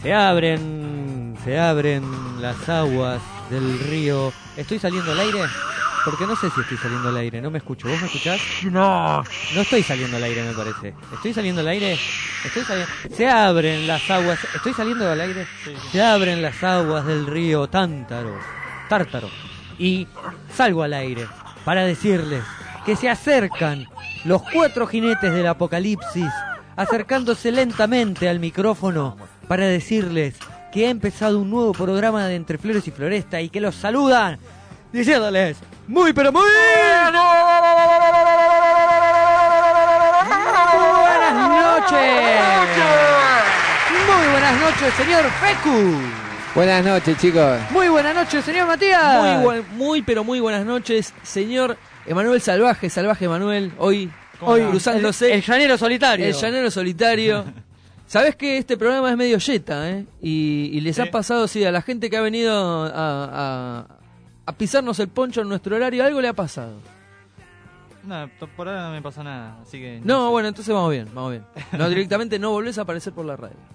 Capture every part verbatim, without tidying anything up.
Se abren, se abren las aguas del río. ¿Estoy saliendo al aire? Porque no sé si estoy saliendo al aire, no me escucho. ¿Vos me escuchás? No. No estoy saliendo al aire, me parece. ¿Estoy saliendo al aire? Estoy saliendo. Se abren las aguas. ¿Estoy saliendo al aire? Sí, sí. Se abren las aguas del río Tántaro, Tártaro. Y salgo al aire para decirles que se acercan los cuatro jinetes del apocalipsis, acercándose lentamente al micrófono para decirles que ha empezado un nuevo programa de Entre Flores y Floresta y que los saludan diciéndoles muy pero muy buenas noches. Muy buenas noches, señor Fecu. Buenas noches, chicos. Muy buenas noches, señor Matías. Muy, buen, muy, pero muy buenas noches, señor Emanuel Salvaje, Salvaje Emanuel, hoy, hoy cruzándose. El, el llanero solitario. El llanero solitario. Sabés que este programa es medio yeta, ¿eh? Y, y les ¿Sí? ha pasado, sí, a la gente que ha venido a, a, a pisarnos el poncho en nuestro horario, algo le ha pasado. No, por ahora no me pasó nada, así que... No, no sé. Bueno, entonces vamos bien, vamos bien. No, directamente no volvés a aparecer por la radio.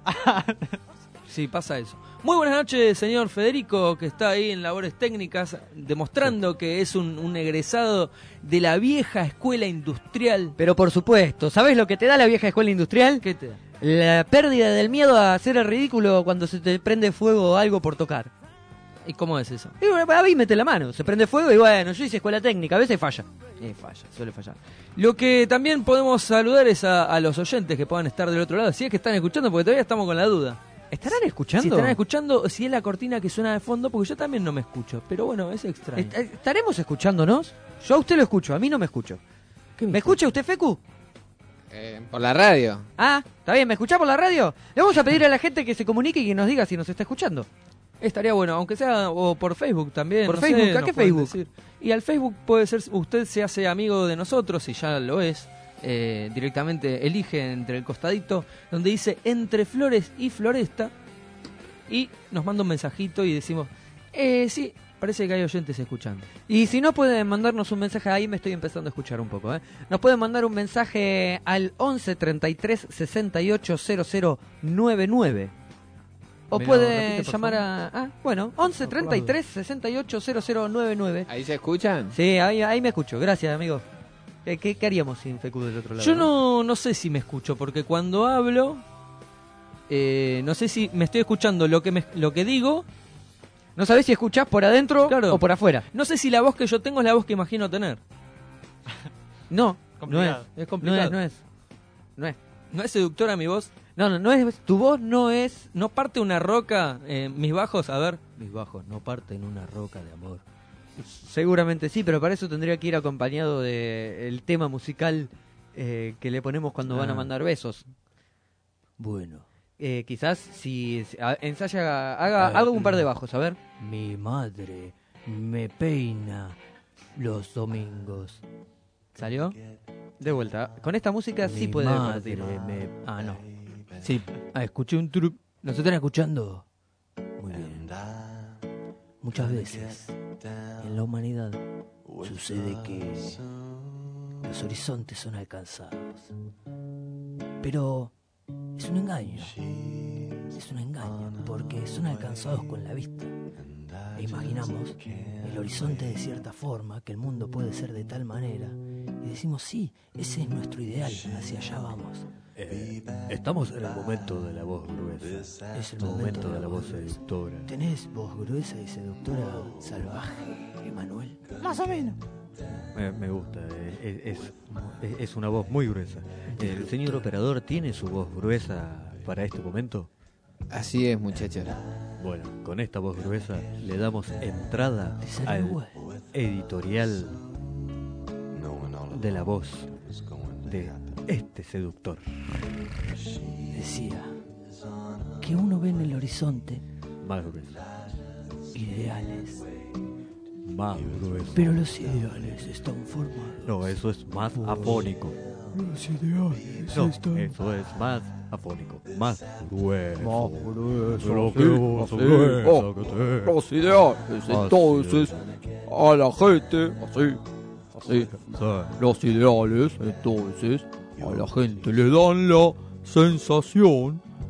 Sí, pasa eso. Muy buenas noches, señor Federico, que está ahí en labores técnicas, demostrando que es un, un egresado de la vieja escuela industrial. Pero por supuesto, ¿sabés lo que te da la vieja escuela industrial? ¿Qué te da? La pérdida del miedo a hacer el ridículo cuando se te prende fuego algo por tocar. ¿Y cómo es eso? Y bueno, a mí mete la mano, se prende fuego y bueno, yo hice escuela técnica, a veces falla. Eh, falla, suele fallar. Lo que también podemos saludar es a, a los oyentes que puedan estar del otro lado, si es que están escuchando, porque todavía estamos con la duda. ¿Estarán escuchando? Si estarán escuchando, si es la cortina que suena de fondo, porque yo también no me escucho, pero bueno, es extraño. ¿Estaremos escuchándonos? Yo a usted lo escucho, a mí no me escucho. ¿Me, ¿Me escucha usted, Fecu? Eh, por la radio. Ah, está bien, ¿me escucha por la radio? Le vamos a pedir a la gente que se comunique y que nos diga si nos está escuchando. Estaría bueno, aunque sea o por Facebook también. ¿Por no Facebook? sé, ¿A qué Facebook? Decir. Y al Facebook puede ser, usted se hace amigo de nosotros, y ya lo es, eh, directamente elige entre el costadito, donde dice Entre Flores y Floresta, y nos manda un mensajito y decimos, eh, sí, parece que hay oyentes escuchando. Y si no pueden mandarnos un mensaje, ahí me estoy empezando a escuchar un poco, ¿eh? Nos pueden mandar un mensaje al once treinta y tres sesenta y ocho cero cero noventa y nueve. O Me puede repite, llamar a... Ah, bueno, once treinta y tres sesenta y ocho cero cero noventa y nueve. ¿Ahí se escuchan? Sí, ahí, ahí me escucho. Gracias, amigo. ¿Qué, qué, qué haríamos sin Fecu del otro lado? Yo no, no sé si me escucho, porque cuando hablo, eh, no sé si me estoy escuchando lo que, me, lo que digo. No sabés si escuchás por adentro claro. o por afuera. No sé si la voz que yo tengo es la voz que imagino tener. No, no es. Es complicado. No es, no es. No es. ¿No es seductora mi voz? No, no, no es. Tu voz no es. ¿No parte una roca? Eh, mis bajos, a ver. Mis bajos no parten una roca de amor. Seguramente sí, pero para eso tendría que ir acompañado de el tema musical eh, que le ponemos cuando ah. van a mandar besos. Bueno. Eh, quizás si a, ensaya, haga, haga un par de bajos, a ver. Mi madre me peina los domingos. ¿Salió? De vuelta. Con esta música Mi sí puede madre me... Ah, no. Sí, ah, escuché un truc. ¿Nos están escuchando? Muy bien. Muchas veces en la humanidad sucede que los horizontes son alcanzados. Pero es un engaño. Es un engaño porque son alcanzados con la vista. E imaginamos el horizonte de cierta forma, que el mundo puede ser de tal manera, y decimos, sí, ese es nuestro ideal, hacia allá vamos. Eh, estamos en el momento de la voz gruesa. Es el momento de la voz seductora. ¿Tenés voz gruesa y seductora salvaje, Emanuel? Más o menos. Me, me gusta, eh, es, es, es una voz muy gruesa. ¿El señor operador tiene su voz gruesa para este momento? Así es, muchachos. Bueno, con esta voz gruesa le damos entrada al editorial de la voz de este seductor. Decía que uno ve en el horizonte más gruesa, ideales, más gruesa, pero los ideales están formados. No, eso es más afónico. Los ideales no, están... eso es más afónico, más grueso. Más grueso, Pero sí, qué voz así. gruesa Oh, que tenés. los ideales, Así entonces, a la gente, así, así. Sí. Los ideales, entonces, a la gente le dan la sensación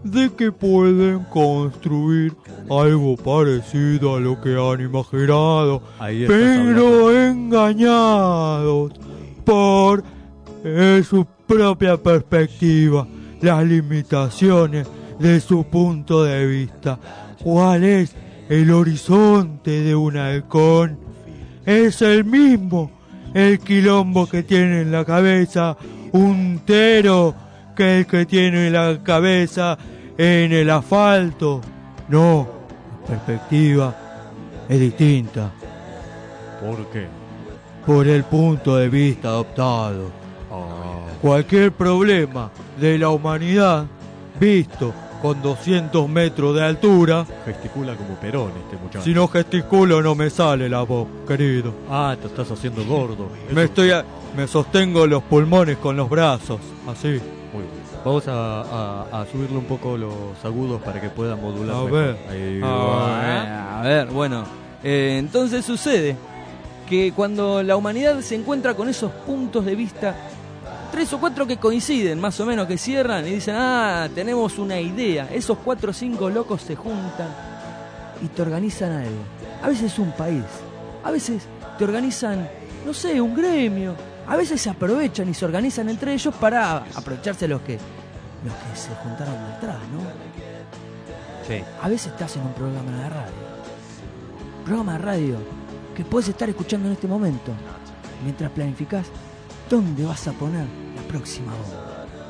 de que pueden construir algo parecido a lo que han imaginado, Ahí estás pero engañados por eh, su propia perspectiva, las limitaciones de su punto de vista. ¿Cuál es el horizonte de un halcón? Es el mismo el quilombo que tiene en la cabeza un tero que el que tiene la cabeza en el asfalto. No, la perspectiva es distinta ¿Por qué? por el punto de vista adoptado. Ah, Cualquier problema de la humanidad visto con doscientos metros de altura, gesticula como Perón este muchacho. si no gesticulo no me sale la voz, querido. Ah, te estás haciendo gordo. Me Eso- estoy a- me sostengo los pulmones con los brazos, así. Muy bien. Vamos a, a- a subirle un poco los agudos para que pueda modular A mejor. ver. Ahí A va. A ver, bueno, eh, entonces sucede que cuando la humanidad se encuentra con esos puntos de vista, tres o cuatro que coinciden, más o menos, que cierran y dicen, ah, tenemos una idea, esos cuatro o cinco locos se juntan y te organizan algo. A veces un país, a veces te organizan, no sé, un gremio, a veces se aprovechan y se organizan entre ellos para aprovecharse los que, los que se juntaron detrás, ¿no? Sí. A veces estás en un programa de radio. Programa de radio que puedes estar escuchando en este momento. Mientras planificás dónde vas a poner la próxima bomba.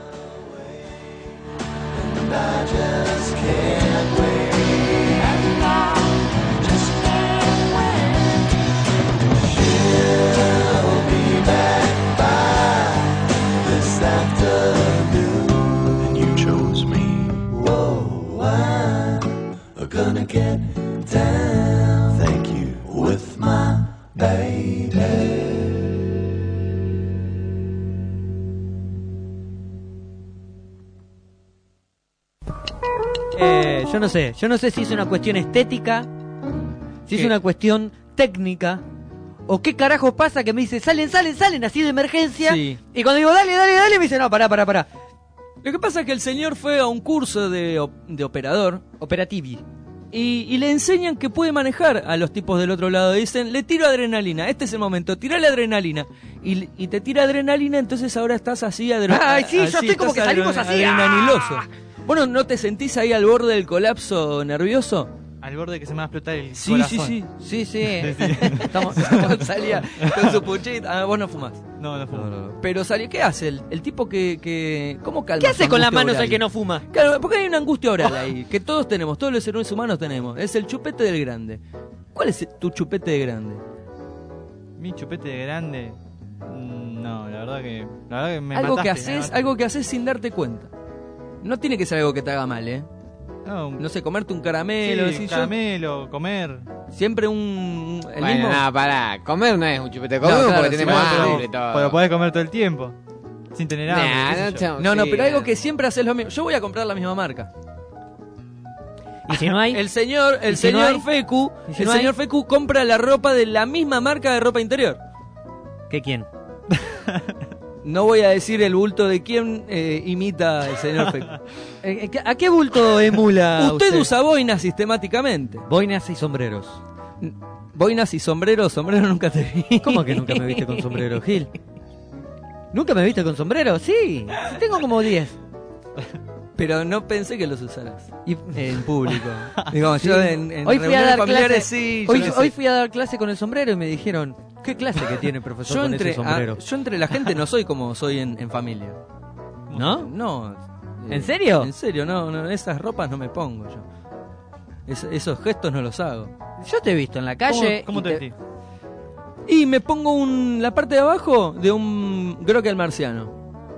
And you chose me. Whoa, I'm gonna get down. Thank you with my baby. Eh, yo no sé, yo no sé si es una cuestión estética, si es ¿Qué? una cuestión técnica, o qué carajo pasa que me dice, salen, salen, salen, así de emergencia, Sí. y cuando digo, dale, dale, dale, me dice, no, pará, pará, pará, Lo que pasa es que el señor fue a un curso de, op- de operador operativi. y, y le enseñan que puede manejar a los tipos del otro lado. Dicen, le tiro adrenalina, este es el momento, tirale adrenalina. Y, y te tira adrenalina, entonces ahora estás así adre- Ay, sí, yo así, estoy como estás que salimos adre- así. adrenaliloso. Bueno, ¿no te sentís ahí al borde del colapso nervioso? Al borde que se me va a explotar el Sí, corazón. sí, sí. Sí, sí, Sí, sí. estamos, Salía con su puchita. Ah, vos no fumás. No, no fumo. Pero salió, ¿qué hace el, el tipo que, que... ¿Cómo calma ¿qué su hace con las angustia manos oral? el que no fuma? Claro, porque hay una angustia oral ahí, que todos tenemos, todos los seres humanos tenemos. Es el chupete del grande. ¿Cuál es tu chupete de grande? Mi chupete de grande. mm, No, la verdad que. La verdad que me algo mataste, que me haces, mataste. algo que haces sin darte cuenta. No tiene que ser algo que te haga mal, ¿eh? No, un- No sé, comerte un caramelo, sí, decís yo. caramelo, comer. Siempre un... El Bueno, mismo... nada, pará. Comer no es un chupete. Comer No, claro, porque sí, tenemos bueno, hambre y todo. Pero podés comer todo el tiempo. Sin tener hambre. Nah, qué sé no, yo. chao, No, no, sí, pero algo eh. que siempre haces lo mismo. Yo voy a comprar la misma marca. Y si no hay, El señor, el ¿Y si no señor hay? Fecu, ¿Y si el no hay? señor Fecu compra la ropa de la misma marca de ropa interior. ¿qué quién? No voy a decir el bulto de quién eh, imita el señor Fecu. Eh, eh, ¿A qué bulto emula Usted, usted? usa boinas sistemáticamente. Boinas y sombreros. Boinas y sombreros, sombrero nunca te vi. ¿Cómo que nunca me viste con sombrero, Gil? ¿Nunca me viste con sombrero? Sí, tengo como diez. Pero no pensé que los usaras Y- en público. Digamos, Sí. yo en, en Hoy fui a reuniones dar familiares clase, sí. yo hoy, no sé. hoy fui a dar clase con el sombrero y me dijeron, ¿qué clase que tiene el profesor yo con entre, ese sombrero? ah, yo entre la gente no soy como soy en, en familia. ¿No? No. eh, ¿En serio? En serio, no, no, esas ropas no me pongo yo. Es- esos gestos no los hago. Yo te he visto en la calle. ¿Cómo, cómo y te metí? Y me pongo un, la parte de abajo de un Grok el marciano.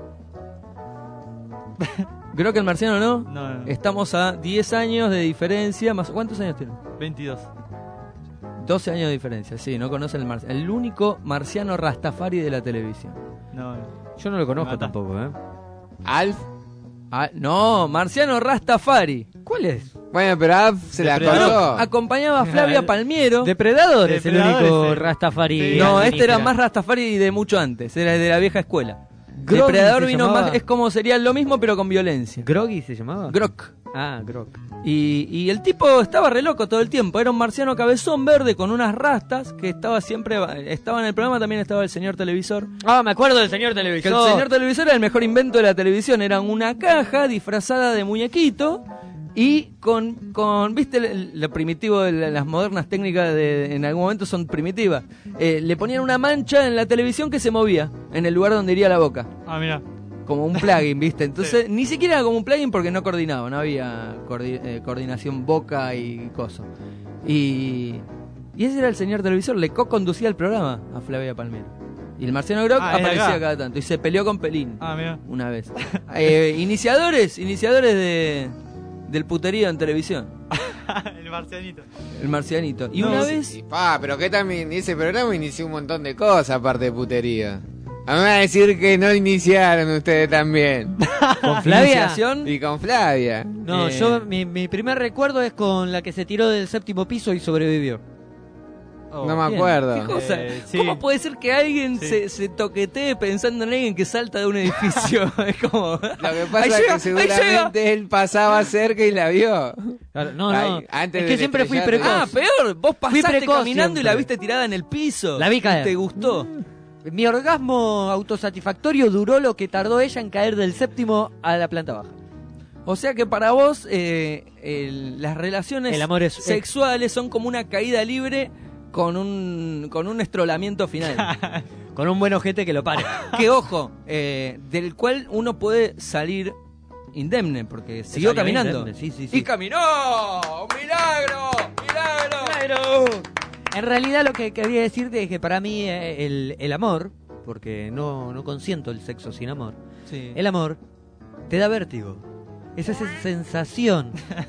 Grok el marciano, ¿no? No, no. Estamos a diez años de diferencia. Más, ¿cuántos años tiene? veintidós. doce años de diferencia, sí, no conocen el marciano. El único marciano Rastafari de la televisión. No, no. Yo no lo conozco Me mata. tampoco, ¿eh? Alf. Ah, no, marciano Rastafari. ¿Cuál es? Bueno, pero Alf se la Depredador. colgó. Acompañaba a Flavia Palmiero. Depredador es el Depredador único es el- Rastafari. Sí. No, administra. este era más Rastafari de mucho antes, era de la vieja escuela. Groggy Depredador se vino llamaba. más, es como sería lo mismo pero con violencia. ¿Groggy se llamaba? Grok. Ah, Grok. Y, y el tipo estaba re loco todo el tiempo. Era un marciano cabezón verde con unas rastas que estaba siempre... Estaba en el programa, también estaba el señor televisor. Ah, me acuerdo del señor Que televisor. el señor televisor era el mejor invento de la televisión. Era una caja disfrazada de muñequito y con, con ¿viste lo primitivo de la- las modernas técnicas de, en algún momento son primitivas? Eh, le ponían una mancha en la televisión que se movía en el lugar donde iría la boca. Ah, mira. Como un plugin, ¿viste? Entonces, ni siquiera era como un plugin porque no coordinaba, no había coordi- eh, coordinación boca y coso. Y, y ese era el señor televisor, le co-conducía el programa a Flavia Palmiero. Y el marciano Grock Ah, ¿es de aparecía acá? cada tanto y se peleó con Pelín Ah, mira. una vez. Eh, iniciadores, iniciadores de del puterío en televisión. El marcianito. El marcianito. Y No, una sí, vez... Y pa, pero que también ese programa inició un montón de cosas aparte de putería. A mí me van a decir que no iniciaron ustedes también. ¿Con Flavia? Iniciación. Y con Flavia. No, Eh. yo mi, mi primer recuerdo es con la que se tiró del séptimo piso y sobrevivió. Oh, no me Bien. acuerdo. ¿Qué cosa? Eh, sí. ¿Cómo puede ser que alguien Sí. se, se toquetee pensando en alguien que salta de un edificio? Es como... Lo que Ahí pasa es llega, que ahí llega. seguramente él pasaba cerca y la vio. Claro, no, Ay, no. antes es de que siempre fui estrellar- precoz. Ah, peor, vos Fui pasaste precoz caminando y la siempre. viste tirada en el piso. La vi caer. ¿Y te gustó? Mi orgasmo autosatisfactorio duró lo que tardó ella en caer del séptimo a la planta baja. O sea que para vos eh, el- las relaciones El amor es- sexuales son como una caída libre con un con un estrolamiento final. Con un buen ojete que lo pare. Que ojo, eh, del cual uno puede salir indemne, porque siguió salió caminando. indemne, sí, sí, sí. Y caminó. ¡Un milagro! ¡Milagro! Claro. En realidad lo que quería decirte es que para mí eh, el, el amor, porque no, no consiento el sexo sin amor, Sí. el amor te da vértigo. Es esa sensación,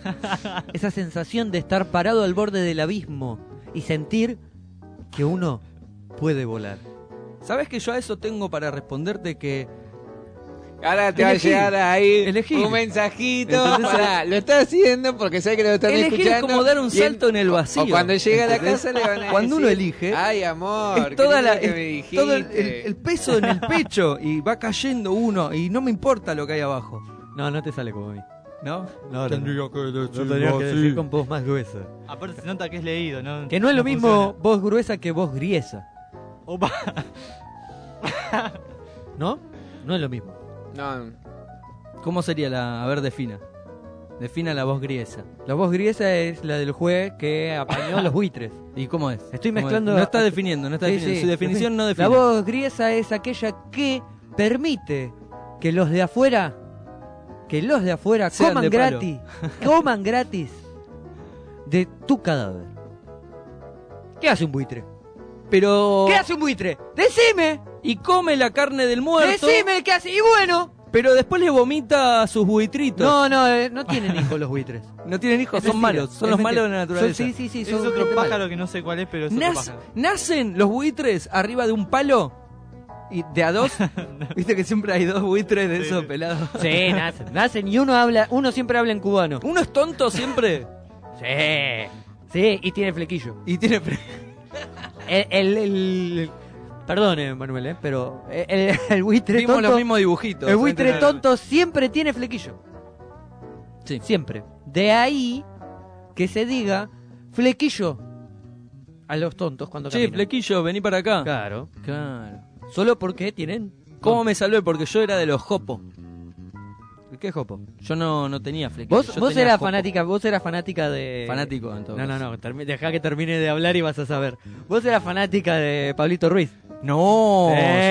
esa sensación de estar parado al borde del abismo y sentir que uno puede volar. ¿Sabes que yo a eso tengo para responderte que Ahora te Elegir. va a llegar ahí Elegir. un mensajito. ¿Entendés? Pará, lo está haciendo porque sabe que lo están elegir es escuchando. como dar un y en- salto en el vacío? O cuando llega a la ¿Entendés? casa le van a Cuando uno decir, elige, Ay, amor, es qué toda lindo la, que es me dijiste. todo el, el- el peso en el pecho y va cayendo uno y no me importa lo que hay abajo, No, no te sale como a mí. ¿no? No, Tendría que Lo decirlo tendrías que así. decir con voz más gruesa. Aparte se nota que es leído, ¿no? Que no es lo mismo funciona. voz gruesa que voz griesa. Opa. ¿No? No es lo mismo. No, ¿Cómo sería la, a ver, defina. Defina la voz griesa. La voz griesa es la del juez que apañó a los buitres. ¿Y cómo es? Estoy ¿Cómo es? mezclando- No está definiendo, no está Sí, definiendo. sí. Su definición no define. La voz griesa es aquella que permite que los de afuera, que los de afuera Sean coman de palo. gratis, coman gratis de tu cadáver. ¿Qué hace un buitre? Pero... ¿Qué hace un buitre? ¡Decime! Y come la carne del muerto, ¡Decime qué hace! Y bueno, pero después le vomita a sus buitritos. no, no, eh, no tienen hijos los buitres. No tienen hijos, Es son mentira, malos. Son es los mentira. malos de la naturaleza. Son- sí, sí, sí, Es son otro gente mala. pájaro que no sé cuál es, pero es otro Nac- pájaro. nacen los buitres arriba de un palo y de a dos. Viste que siempre hay dos buitres de Sí, esos sí. pelados. Sí, nacen, nacen y uno habla, uno siempre habla en cubano. Uno es tonto siempre Sí, sí, y tiene flequillo. y tiene... pre- El, el, el- perdone, Manuel, eh, pero el, el, el buitre Vimos tonto, los mismos dibujitos. el buitre ¿entendés? tonto siempre tiene flequillo. Sí. Siempre. De ahí que se diga flequillo a los tontos cuando Che, caminan. flequillo, vení para acá. Claro. Claro. Solo porque tienen. ¿Cómo me salvé? Porque yo era de los jopos. ¿Qué jopo? Yo no, no tenía flequillo. Vos, yo vos tenía eras jopo. fanática, vos eras fanática de. Fanático en todo No, no, caso. no, termi- dejá que termine de hablar y vas a saber. Vos eras fanática de Pablito Ruiz. No,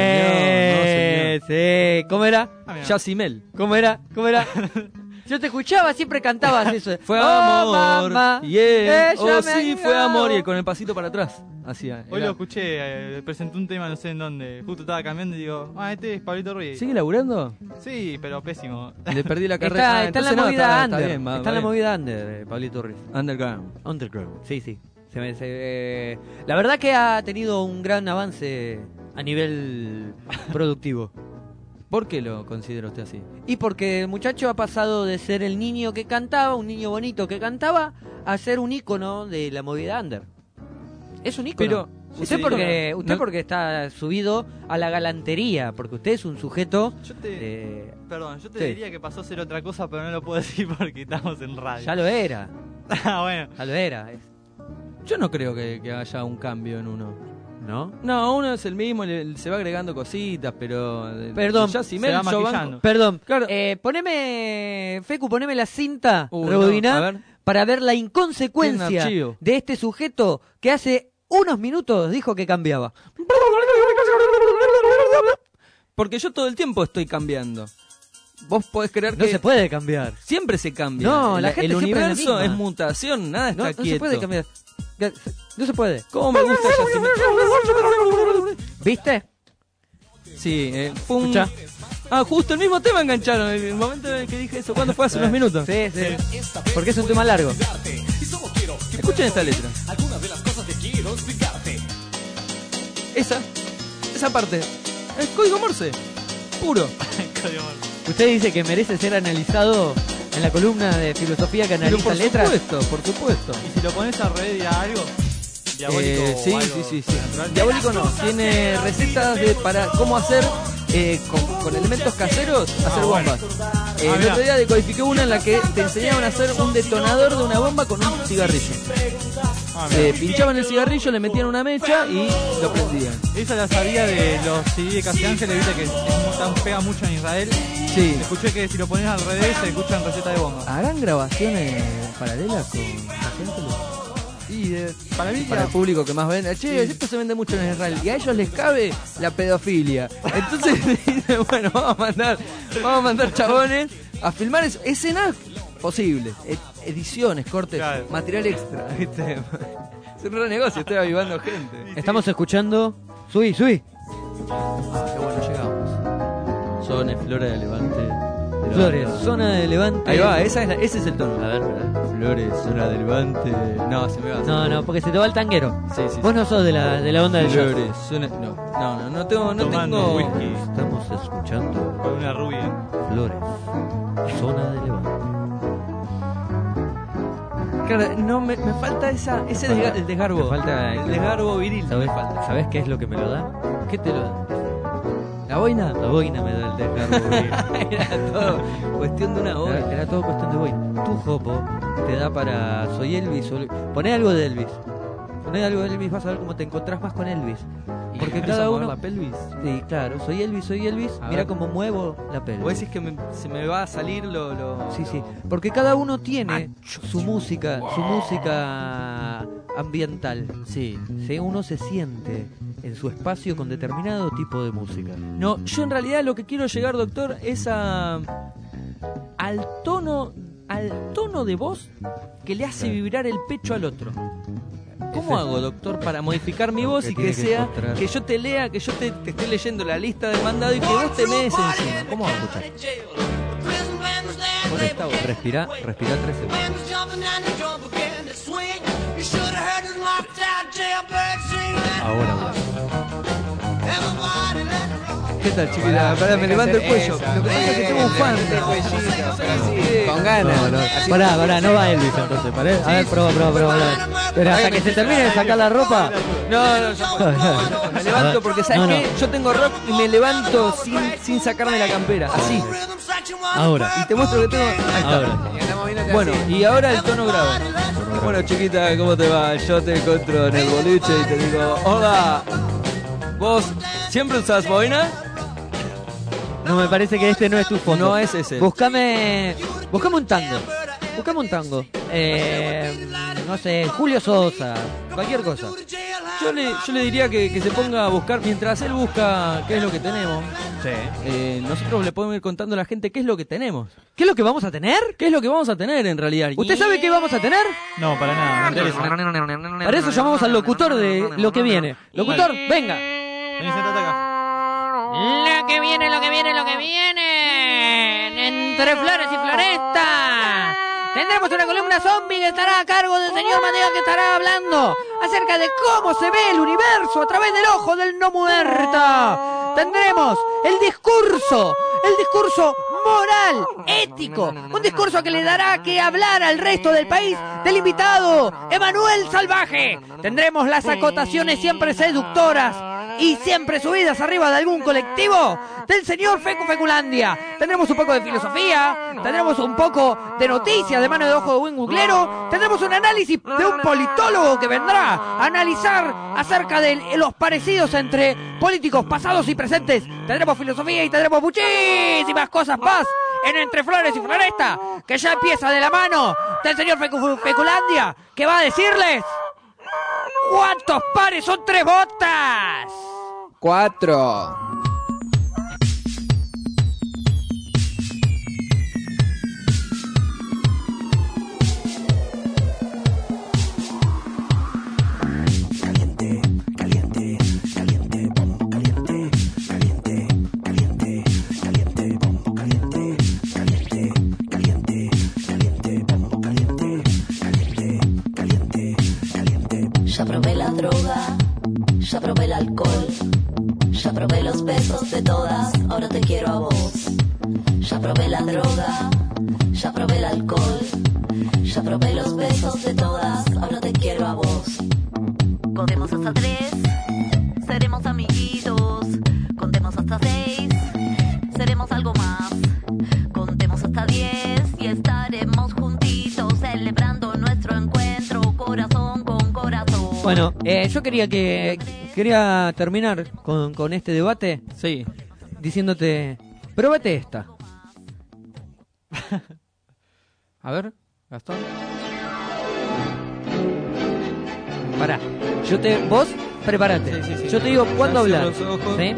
Eh, señor, no, señor. Sí, ¿cómo era? Ah, mira. Yacimel. ¿Cómo era? ¿Cómo era? Yo te escuchaba, siempre cantabas eso. Fue Oh, amor. mamá, Yeah. ella Oh, me sí, ha fue amor. Y llegado. con el pasito para atrás. Hacía. Hoy era- lo escuché, eh, presentó un tema no sé en dónde. Justo estaba cambiando y digo, ah, este es Pablito Ruiz. ¿Sigue laburando? Sí, pero pésimo. Le perdí la carrera. Está, Ah, está en la entonces no, movida está- under. Está bien, va- está en va la bien. movida under de Pablito Ruiz. Underground. Underground, sí, sí. Se me- se, eh, la verdad que ha tenido un gran avance a nivel productivo. ¿Por qué lo considera usted así? Y porque el muchacho ha pasado de ser el niño que cantaba, un niño bonito que cantaba, a ser un ícono de la movida under. Es un ícono. Pero Usted Sí, porque no, usted no- porque está subido a la galantería, porque usted es un sujeto Yo te, de... Perdón, yo te Sí. diría que pasó a ser otra cosa, pero no lo puedo decir porque estamos en radio. Ya lo era, Ah, bueno. ya lo era, es- Yo no creo que, que haya un cambio en uno. ¿no? No, uno es el mismo, le- se va agregando cositas, pero... eh, Perdón, ya se Simel, va yo maquillando. banco- Perdón, Claro. eh, poneme, Fecu, poneme la cinta, Uy, no, rebobina, a ver. para ver la Tiene un inconsecuencia archivo. de este sujeto que hace unos minutos dijo que cambiaba. Porque yo todo el tiempo estoy cambiando. Vos podés creer No que se puede cambiar. siempre se cambia. No, la El- gente el siempre es la universo misma. es mutación, nada está No, no quieto. se puede cambiar. No se puede. ¿Cómo me gusta Justin ¿Viste? Sí, eh, pum. Escuchá. Ah, justo el mismo tema engancharon. El momento en el que dije eso, ¿cuándo fue? Hace unos minutos. Sí, sí. Porque es un tema largo. Escuchen esta letra. Esa, esa parte. Es código Morse. Puro. Usted dice que merece ser analizado en la columna de filosofía que Pero analiza por letras. supuesto, por supuesto. Y si lo pones a red y a algo, diabólico Eh, sí, o algo sí, sí, sí. natural. Diabólico no. Tiene recetas de para cómo hacer eh, con, con elementos caseros hacer Ah, bueno. bombas. Eh, Ah, el mirá. otro día decodifiqué una en la que te enseñaban a hacer un detonador de una bomba con un cigarrillo. Ah, mirá. Eh, pinchaban el cigarrillo, le metían una mecha y lo prendían. Esa la sabía de los C D de Casi Ángeles, viste que es muy- tan- pega mucho en Israel. Sí. Escuché que si lo pones al revés se escuchan recetas de bomba. ¿Harán grabaciones paralelas con Ángeles? Y eh, para mí, Para el público que más vende. Che, esto se vende mucho en Israel y a ellos les cabe la pedofilia. Entonces dicen, bueno, vamos a mandar, vamos a mandar chabones a filmar eso. Escenas posibles, ed- ediciones, cortes, Claro. material extra. ¿viste? Es un re negocio, estoy avivando gente. Estamos escuchando. Subí, subí. Ah, qué bueno, llegamos. Zona Flora de Levante. Flores, zona de Levante. Ahí va, esa es la- ese es el tono. A ver, ¿verdad? Flores, zona de Levante. No, se me va. No, no, porque se te va el tanguero. Sí, sí, Vos sí. no sos de la, de la onda del jazz. Flores, zona... No, no, no, no tengo, no Tomando tengo... whisky Estamos escuchando con una rubia. Flores, zona de Levante. Claro, no, me, me falta esa, ese desga- el desgarbo. Me falta- el desgarbo viril. ¿Sabés, me falta. ¿Sabés qué es lo que me lo da? ¿Qué te lo da? ¿La boina? La boina me da el desgarro. Era todo cuestión de una boina. Era, era todo cuestión de boina. Tu jopo te da para Soy Elvis. o- Poné algo de Elvis. Poné algo de Elvis, vas a ver cómo te encontrás más con Elvis. Porque ¿Empiezo cada a mover uno... la pelvis? Sí, claro, soy Elvis, soy Elvis. A Mira ver. cómo muevo la pelvis. Vos decís que me- se me va a salir lo... lo... Sí, sí, porque cada uno tiene su música, su música ambiental. Sí, sí, uno se siente en su espacio con determinado tipo de música. No, yo en realidad lo que quiero llegar, doctor, es a... al tono... al tono de voz que le hace vibrar el pecho al otro. ¿Cómo Ese- hago, doctor, para modificar mi voz Que y que, tiene que sea encontrar. que yo te lea, que yo te, te esté leyendo la lista del mandado y que vos te mees encima? ¿Cómo hago? Escuchar. Con esta voz. Respira, respira tres segundos. Ahora vos. ¿Qué tal, chiquita? Pará, me levanto el cuello. Lo que pasa es que tengo un fan. Con ganas. Así- Pará, pará, no va Elvis entonces. Pará. A ver, prueba, prueba, prueba. prueba. Pero hasta que se termine de sacar la ropa. No, no, yo me levanto porque, ¿sabes No, no. qué? Yo tengo rock y me levanto sin, sin sacarme la campera. Así. Ahora, Y te muestro que tengo... Ahí está. ahora. Y andamos viendo Bueno, así. y ahora el tono grave. Bueno, chiquita, ¿cómo te va? Yo te encuentro en el boliche y te digo, hola. ¿Vos siempre usás boina? No, me parece que este no es tu fondo. No es ese. Buscame, buscame un tango. Buscame un tango. Eh, no sé, Julio Sosa, cualquier cosa. Yo le, yo le diría que, que se ponga a buscar, mientras él busca qué es lo que tenemos, Sí. eh, nosotros le podemos ir contando a la gente qué es lo que tenemos. ¿Qué es lo que vamos a tener? ¿Qué es lo que vamos a tener en realidad? ¿Usted sabe qué vamos a tener? No, para nada. me interesa. Para eso llamamos al locutor de lo que viene. Locutor, venga. Vení, sentate acá. Lo que viene, lo que viene, lo que viene. Entre flores y floresta. Tendremos una columna zombie que estará a cargo del señor Mateo, que estará hablando acerca de cómo se ve el universo a través del ojo del no muerto. Tendremos el discurso, el discurso moral, ético, un discurso que le dará que hablar al resto del país del invitado Emanuel Salvaje. Tendremos las acotaciones siempre seductoras y siempre subidas arriba de algún colectivo del señor Fecu Feculandia. Tendremos un poco de filosofía, tendremos un poco de noticias de mano de ojo de buen googlero, tendremos un análisis de un politólogo que vendrá a analizar acerca de los parecidos entre políticos pasados y presentes. Tendremos filosofía y tendremos muchísimas cosas más en Entre Flores y Floresta, que ya empieza de la mano del señor Fecu Feculandia, que va a decirles: ¿cuántos pares son tres botas? Cuatro. Ya probé la droga, ya probé el alcohol, ya probé los besos de todas, ahora te quiero a vos. Ya probé la droga, ya probé el alcohol, ya probé los besos de todas, ahora te quiero a vos. Contemos hasta tres, seremos amiguitos. Contemos hasta seis, seremos algo más. Contemos hasta diez y estaremos juntitos celebrando nuestro encuentro corazón con corazón. Bueno, eh, yo quería que quería terminar con, con este debate. Sí. Diciéndote, probate esta. A ver, Gastón. Pará, yo te, vos prepárate. Sí, sí, sí. Yo te digo cuándo Ya hablar. cierro los ojos. ¿Sí?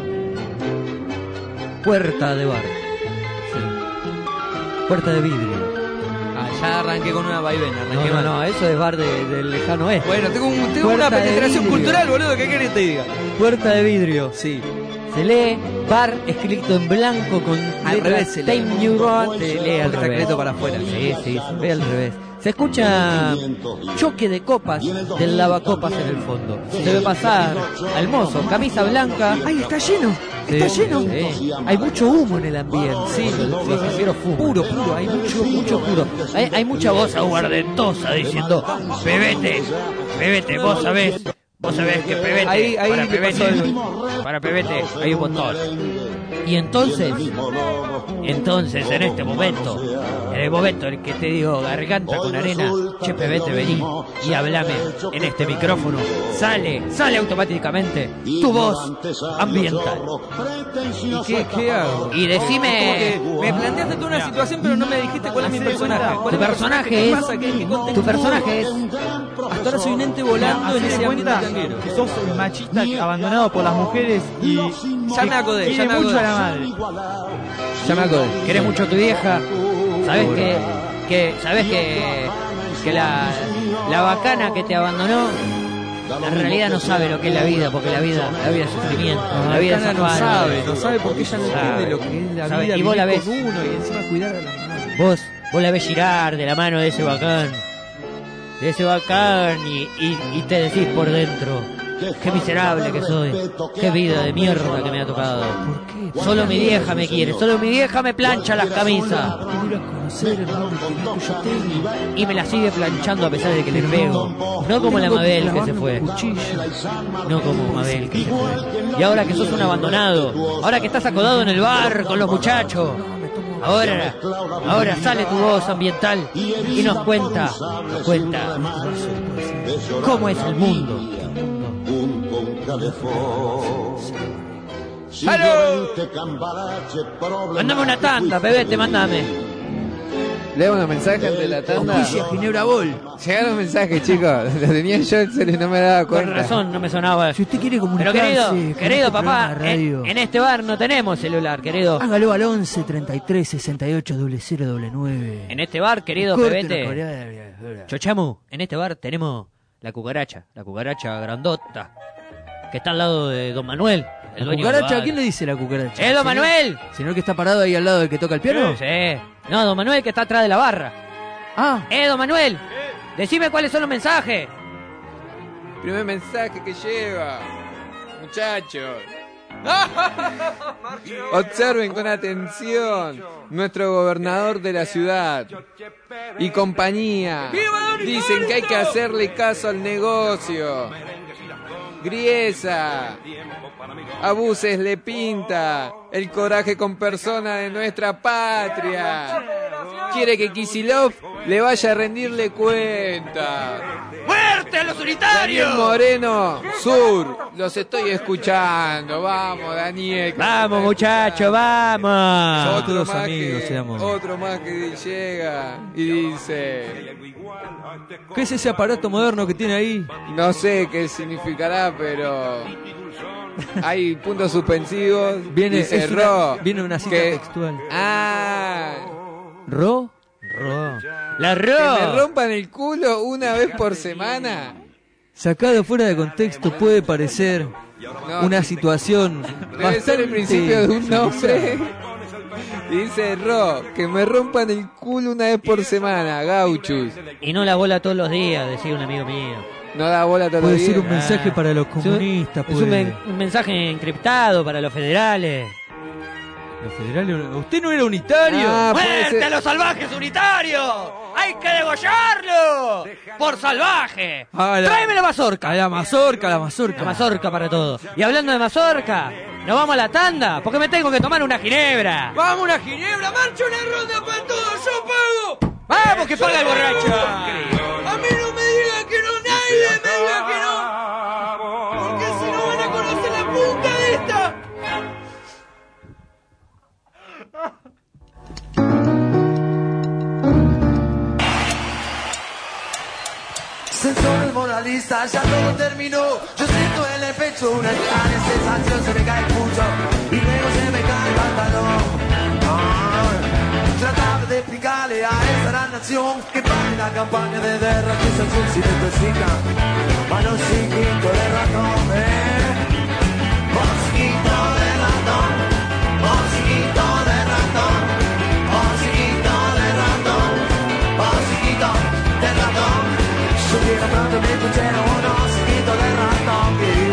Puerta de bar. Sí. Puerta de vidrio. Ah, ya arranqué con una vaivena. No, Arranqué no, mal. no, eso es bar de- del lejano oeste. Bueno, tengo, un- tengo Puerta una de penetración vidrio. cultural, boludo. ¿Qué querés que te diga? Puerta de vidrio. Sí. Se lee bar escrito en blanco con Al letras revés se lee. Time New Roman. Se lee al Con revés. secreto para afuera. Sí, sí, se lee al revés. Se escucha choque de copas del lavacopas en el fondo. Se ve pasar al mozo, camisa blanca. ¡Ay, está lleno! Sí, ¡Está lleno! sí. Hay mucho humo en el ambiente. Sí, los caseros fuman. Puro, puro, hay mucho, mucho puro. Hay, hay mucha voz aguardentosa diciendo: Pebete, Pebete, vos sabés, vos sabés que Pebete, Ahí- ahí para le pasó Pebete, para Pebete hay un montón. Y entonces, entonces en este momento, en el momento en el que te digo garganta con arena, che Pebete, vení y hablame en este micrófono, sale, sale automáticamente tu voz ambiental. ¿Y qué, qué hago? Y decime... Como que me planteaste toda una situación, pero no me dijiste cuál es mi personaje. ¿Cuál Tu es mi personaje ¿Qué es... pasa? ¿Qué, qué contexto Tu personaje es... Hasta ahora soy un ente volando en Hacé ese de ambiente cuenta tanguero. que sos un machista abandonado por las mujeres y Ya me acordé, quiere ya me mucho acordé. a la madre. Ya me acordé. Querés mucho a tu vieja. Sabés que, que sabés que, que la, la bacana que te abandonó en realidad no sabe lo que es la vida, porque la vida, la vida es sufrimiento, la vida es Bacana no afán. sabe, no sabe porque ella no Sabe. entiende lo que es la Sabe. vida. Y vos la vivir ves. con uno y encima cuidar a la mamá. Vos, vos la ves girar de la mano de ese bacán, de ese bacán y, y, y te decís por dentro: qué miserable que soy, qué vida de mierda que me ha tocado. Solo mi vieja me quiere, solo mi vieja me plancha las camisas. Y me las sigue planchando a pesar de que le pego. No como la Mabel que se fue. No como Mabel que se fue. Y ahora que sos un abandonado, ahora que estás acodado en el bar con los muchachos, ahora, ahora sale tu voz ambiental y nos cuenta, nos cuenta cómo es el mundo. ¡Aló! Mándame una tanda, Pebete, mándame. Leo unos mensajes de la tanda. Ginebra Bol. Llegaron mensajes, chicos. Los tenía yo, en serio, no me daba Con cuenta. razón, no me sonaba. Si usted quiere Pero comunicarse querido, con querido este papá, programa de radio, en, en este bar no tenemos celular, querido. hágalo al once treinta y tres sesenta y ocho cero cero nueve. En este bar, querido Corte Pebete. la coreana. Chochamu, en este bar tenemos la cucaracha, la cucaracha grandota, que está al lado de Don Manuel, el ¿La dueño cucaracha? del ¿A bar. quién le dice la cucaracha? ¡Eh, Don ¿Señor- Manuel! ¿Señor que está parado ahí al lado del que toca el piano? Sí. No, Don Manuel que está atrás de la barra. Ah, ¡Eh, Don Manuel! Decime cuáles son los mensajes. Primer mensaje que lleva. Muchachos. Observen con atención. Nuestro gobernador de la ciudad y compañía dicen que hay que hacerle caso al negocio. Griesa, a Buses le pinta el coraje con personas de nuestra patria. Quiere que Kicillof le vaya a rendirle cuenta. ¡Muerte a los unitarios! Daniel Moreno, Sur, los estoy escuchando. Vamos, Daniel. Vamos, muchachos, vamos. Otro Todos más amigos que, seamos. otro más que llega y dice, ¿Qué es ese aparato moderno que tiene ahí? no sé qué significará, pero hay puntos suspensivos. Viene, dice es una- Ro, viene una cita que- textual. Ah, ¿Ro? Ro. La que me Ro. rompan el culo una vez por semana. Sacado fuera de contexto puede parecer No, una situación debe bastante... ser el principio de un nombre. Dice Ro, que me rompan el culo una vez por semana, gauchus. Y no la bola todos los días, decía un amigo mío. No da bola todos los Puede ser días. un mensaje Ah. para los Es un- comunistas. Es un, puede. men- un mensaje encriptado para los federales. Los federales... ¿Usted no era unitario? Ah, puede ¡Muerte ser- a los salvajes unitarios! ¡Hay que degollarlo! ¡Por salvaje! Ah, la- ¡Tráeme la mazorca! A la mazorca, a la mazorca. La mazorca para todos. Y hablando de mazorca, nos vamos a la tanda porque me tengo que tomar una ginebra. ¡Vamos una ginebra! ¡Marcha una ronda para todos! ¡Yo pago! ¡Vamos, que paga el borracho! ¡A mí no me diga que no! ¡Nadie me diga que no! Porque si no van a conocer la punta de esta. Sensores moralista, ya todo terminó. Yo siento en el pecho una extraña sensación, se me cae el pucho y luego se me cae el pantalón. Ay, trataba de explicarle a esa gran nación que para la campaña de derratización si necesita manojito de ratón, eh. Mosquito de ratón, mosquito de ratón, mosquito de ratón, mosquito de ratón. Subiera pronto mi puchero unos chiquitos de ratón.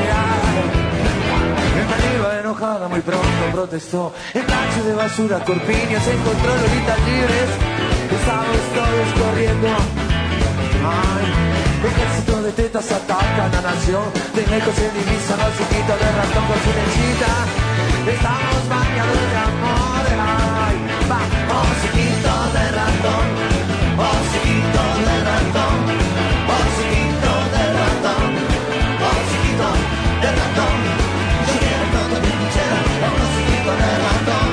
Me iba enojada, muy pronto protestó. En plancha de basura, Corpiño se encontró lolitas libres. Estábamos todos corriendo. Ay, ejército de tetas ataca a la nación. De lejos se divisan los chiquitos de ratón con su lechita. Estamos bañados de amor. Ay, va, oh chiquito de ratón, oh chiquito de ratón. Oh chiquito de ratón, oh chiquito de ratón, yo quiero todo mi puchero, oh chiquito de ratón.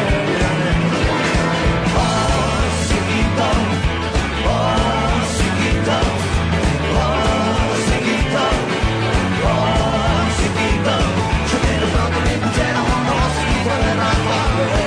Oh chiquito, oh chiquito, oh chiquito, oh chiquito, yo quiero todo mi puchero, oh chiquito de ratón.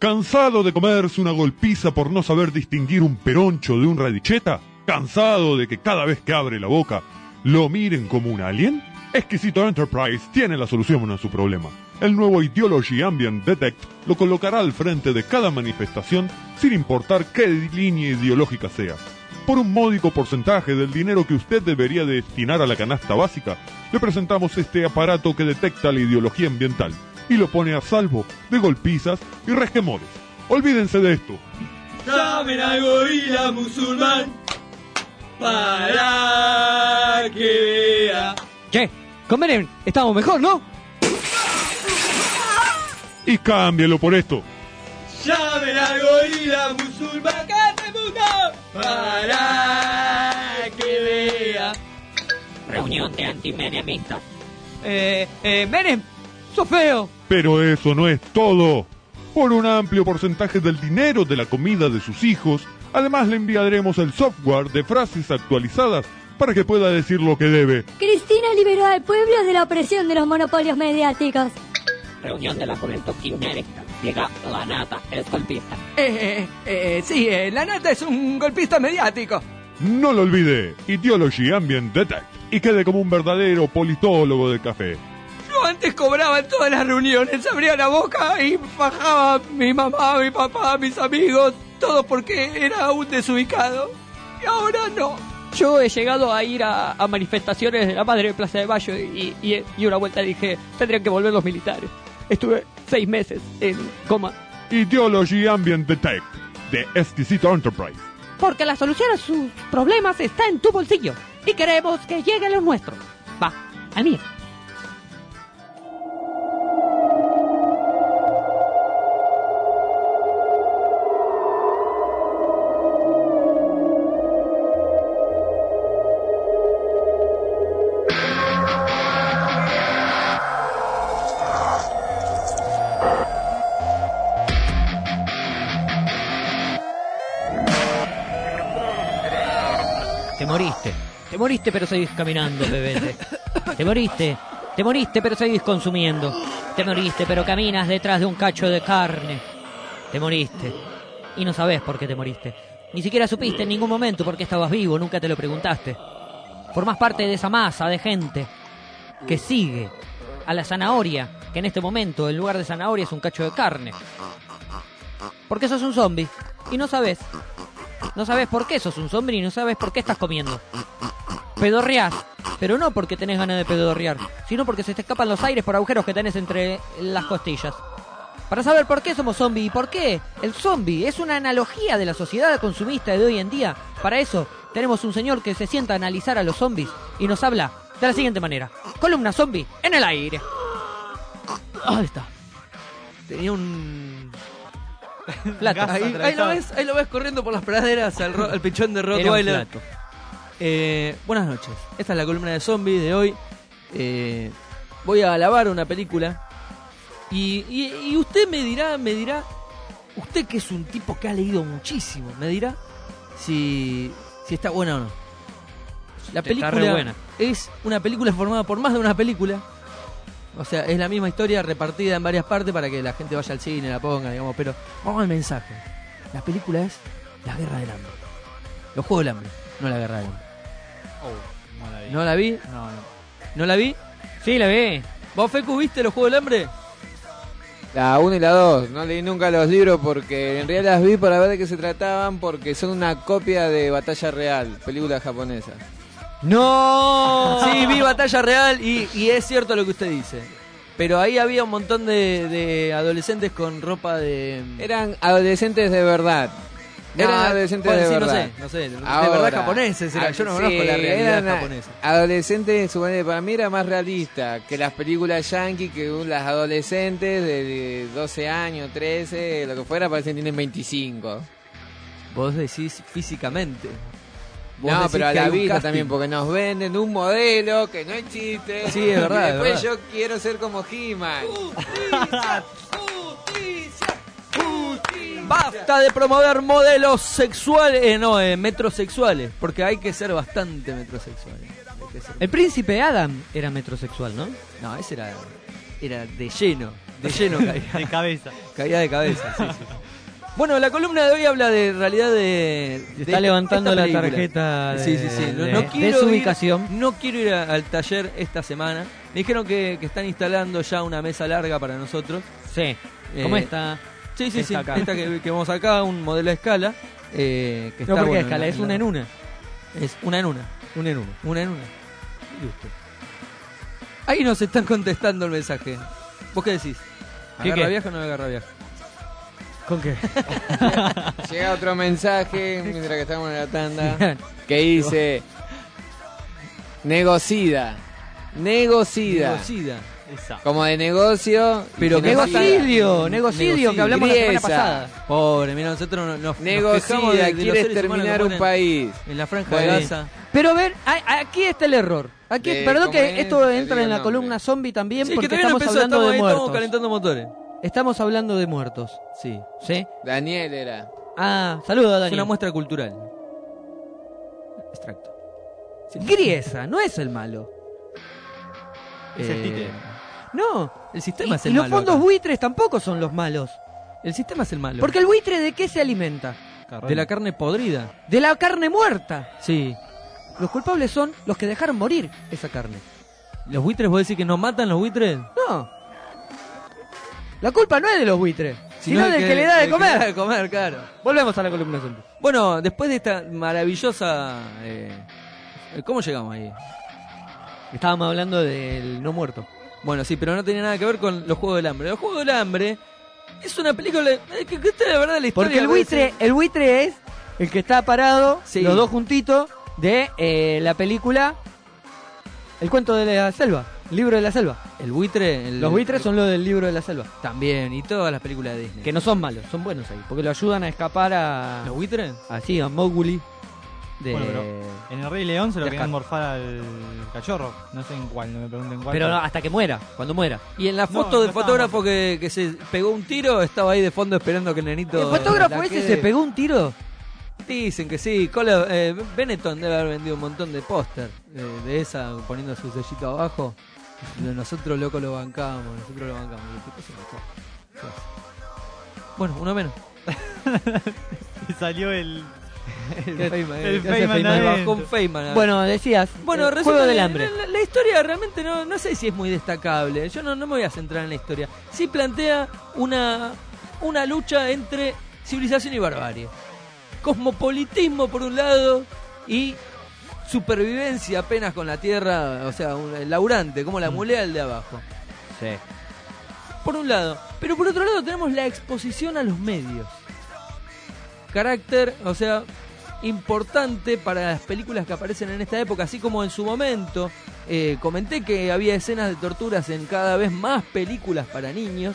¿Cansado de comerse una golpiza por no saber distinguir un peroncho de un radicheta? ¿Cansado de que cada vez que abre la boca lo miren como un alien? Exquisito Enterprise tiene la solución a su problema. El nuevo Ideology Ambient Detect lo colocará al frente de cada manifestación sin importar qué línea ideológica sea. Por un módico porcentaje del dinero que usted debería destinar a la canasta básica, le presentamos este aparato que detecta la ideología ambiental y lo pone a salvo de golpizas y resquemores. Olvídense de esto. Llamen al gorila musulmán para que vea. Che, con Menem estamos mejor, ¿no? Y cámbielo por esto. Llamen al gorila musulmán para que vea. Reunión de antimenemistas. Eh, eh, Menem, sos feo. Pero eso no es todo. Por un amplio porcentaje del dinero de la comida de sus hijos, además le enviaremos el software de frases actualizadas para que pueda decir lo que debe. Cristina liberó al pueblo de la opresión de los monopolios mediáticos. Reunión de la juventud kirchnerista. Llega la nata, es golpista. Eh, eh, eh, sí, eh, la nata es un golpista mediático. No lo olvide, Ideology Ambient Detect, y quede como un verdadero politólogo de café. Yo antes cobraba en todas las reuniones, abría la boca y bajaba a mi mamá, mi papá, mis amigos, todo porque era un desubicado. Y ahora no. Yo he llegado a ir a, a manifestaciones de la Madre de Plaza de Mayo y, y, y una vuelta dije, tendrían que volver los militares. Estuve seis meses en coma. Ideology Ambient Detect, de Exquisito Enterprise. Porque la solución a sus problemas está en tu bolsillo. Y queremos que llegue a los nuestros. Va, al mío. Te moriste. Te moriste, pero seguís caminando, bebete. Te moriste. Te moriste, pero seguís consumiendo. Te moriste, pero caminas detrás de un cacho de carne. Te moriste. Y no sabés por qué te moriste. Ni siquiera supiste en ningún momento por qué estabas vivo. Nunca te lo preguntaste. Formás parte de esa masa de gente que sigue a la zanahoria, que en este momento, en lugar de zanahoria, es un cacho de carne. Porque sos un zombie. Y no sabés. No sabes por qué sos un zombie y no sabes por qué estás comiendo. Pedorreás, pero no porque tenés ganas de pedorrear, sino porque se te escapan los aires por agujeros que tenés entre las costillas. Para saber por qué somos zombies y por qué el zombie es una analogía de la sociedad consumista de hoy en día, para eso tenemos un señor que se sienta a analizar a los zombies y nos habla de la siguiente manera. Columna zombie en el aire. Ahí está. Tenía un... Plato. Ahí, ahí lo ves, ahí lo ves corriendo por las praderas al, ro- al pichón de Rottweiler. Eh, buenas noches. Esta es la columna de zombies de hoy. Eh, voy a alabar una película y, y, y usted me dirá, me dirá, usted que es un tipo que ha leído muchísimo, me dirá si, si está buena o no. La película está re buena. Es una película formada por más de una película. O sea, es la misma historia repartida en varias partes para que la gente vaya al cine, la ponga, digamos. Pero vamos al mensaje. La película es La Guerra del Hambre. Los Juegos del Hambre, no La Guerra del Hambre. Oh, no la vi. ¿No la vi? No, no. ¿No la vi? Sí, la vi. ¿Vos, Fecu, viste Los Juegos del Hambre? La uno y la dos, no leí nunca los libros porque en realidad las vi para ver de qué se trataban porque son una copia de Batalla Real, película japonesa. ¡No! Sí, vi Batalla Real y, y es cierto lo que usted dice. Pero ahí había un montón de, de adolescentes con ropa de... Eran adolescentes de verdad. Eran Ah, adolescentes bueno, de sí, verdad. no sé, no sé, de Ahora, verdad japoneses eran. ah, Yo no sí, conozco la realidad eran japonesa. Adolescentes, suponete, para mí era más realista que las películas yankee, que las adolescentes de, de doce años, trece, lo que fuera, parecen que tienen veinticinco. Vos decís físicamente. Vos No, decís pero a que la hay un vista casting. también, porque nos venden un modelo que no existe. Sí, es verdad, Y es después verdad. yo quiero ser como He-Man. Basta de promover modelos sexuales, eh, no, eh, metrosexuales, porque hay que ser bastante metrosexuales. Hay que ser- El príncipe Adam era metrosexual, ¿no? No, ese era, era de lleno De lleno caía. De cabeza. Caía de cabeza, sí, sí. Bueno, la columna de hoy habla de en realidad de... Se de está levantando esta la película. tarjeta de, Sí, sí, sí. No, de- no de quiero su ir- ubicación. no quiero ir a- al taller esta semana. Me dijeron que, que están instalando ya una mesa larga para nosotros. Sí. Eh, ¿Cómo está? Sí, sí, sí. Esta acá. Esta que, que vemos acá, un modelo a escala. Eh, que No, está porque bueno, escala, en es la- una en una. Es una en una. Una en una. Una en una. Mire usted. Ahí nos están contestando el mensaje. ¿Vos qué decís? ¿Qué, ¿Agarra qué? viaje o no agarra viaje? ¿Con qué? Llega otro mensaje mientras que estamos en la tanda que dice negocida, negocida, Negocida. Esa. como de negocio, Pero y genocida. Negocidio, negocidio, que hablamos la semana Griesa. pasada. Pobre, mira, nosotros nos, nos Negocida, quejamos de, de los quiere seres humanos exterminar que un ponen país. en la franja Bueno. de Gaza. Pero a ver, a- aquí está el error. Aquí, De- perdón ¿cómo que es? esto Te entra digo en la el nombre. columna zombie también Sí, que porque todavía no estamos empezó, hablando estamos de ahí, muertos. estamos calentando motores. Estamos hablando de muertos. Sí. ¿Sí? Daniel era. Ah, saludos, Es Daniel. una muestra cultural. Extracto. Griesa, no es el malo. Es el títere. No. El sistema Y, es el y los malo fondos acá. buitres tampoco son los malos. El sistema es el malo. Porque el buitre ¿de qué se alimenta? De la carne podrida. De la carne muerta. Sí. Los culpables son los que dejaron morir esa carne. ¿Los buitres vos decís que no matan los buitres? No. La culpa no es de los buitres, sino del que, le da de del que le da comer. de comer, claro. Volvemos a la columna zombie. Bueno, después de esta maravillosa... eh, ¿Cómo llegamos ahí? Estábamos hablando del no muerto. Bueno, sí, pero no tenía nada que ver con los Juegos del Hambre. Los Juegos del Hambre es una película... eh, que, que esta es la verdad la historia... Porque el buitre, el buitre es el que está parado, Sí. los dos juntitos, de eh, la película El cuento de la selva, el libro de la selva. El buitre... el- Los buitres son los del libro de la selva. También, y todas las películas de Disney. Que no son malos, son buenos ahí. Porque lo ayudan a escapar a... ¿Los buitres? Así, a Mowgli. De... Bueno, pero en el Rey León se lo de querían Ascar. morfar al cachorro. No sé en cuál, no me pregunten cuál. Pero no, hasta que muera, cuando muera. Y en la No, foto no del estaba fotógrafo que, que se pegó un tiro, estaba ahí de fondo esperando que el nenito... ¿El fotógrafo la ese quede. se pegó un tiro? Dicen que sí. Cole- eh, Benetton debe haber vendido un montón de póster eh, de esa, poniendo su sellito abajo. Y nosotros, loco, lo bancamos. Nosotros lo bancamos. Y el tipo se mató. ¿Qué hace? Bueno, uno menos. Y salió el... El El- Feynman, el eh, ¿qué hace Feynman Feynman? adentro. Bajó un Feynman. Bueno, decías, Bueno, eh, resulta Juego del que Hambre. La, la historia realmente no, no sé si es muy destacable. Yo no, no me voy a centrar en la historia. Sí plantea una, una lucha entre civilización y barbarie. Cosmopolitismo por un lado y supervivencia apenas con la tierra, o sea, un, el laburante, como la mulea el de abajo. Sí. Por un lado. Pero por otro lado tenemos la exposición a los medios. Carácter, o sea, importante para las películas que aparecen en esta época, así como en su momento eh, comenté que había escenas de torturas en cada vez más películas para niños.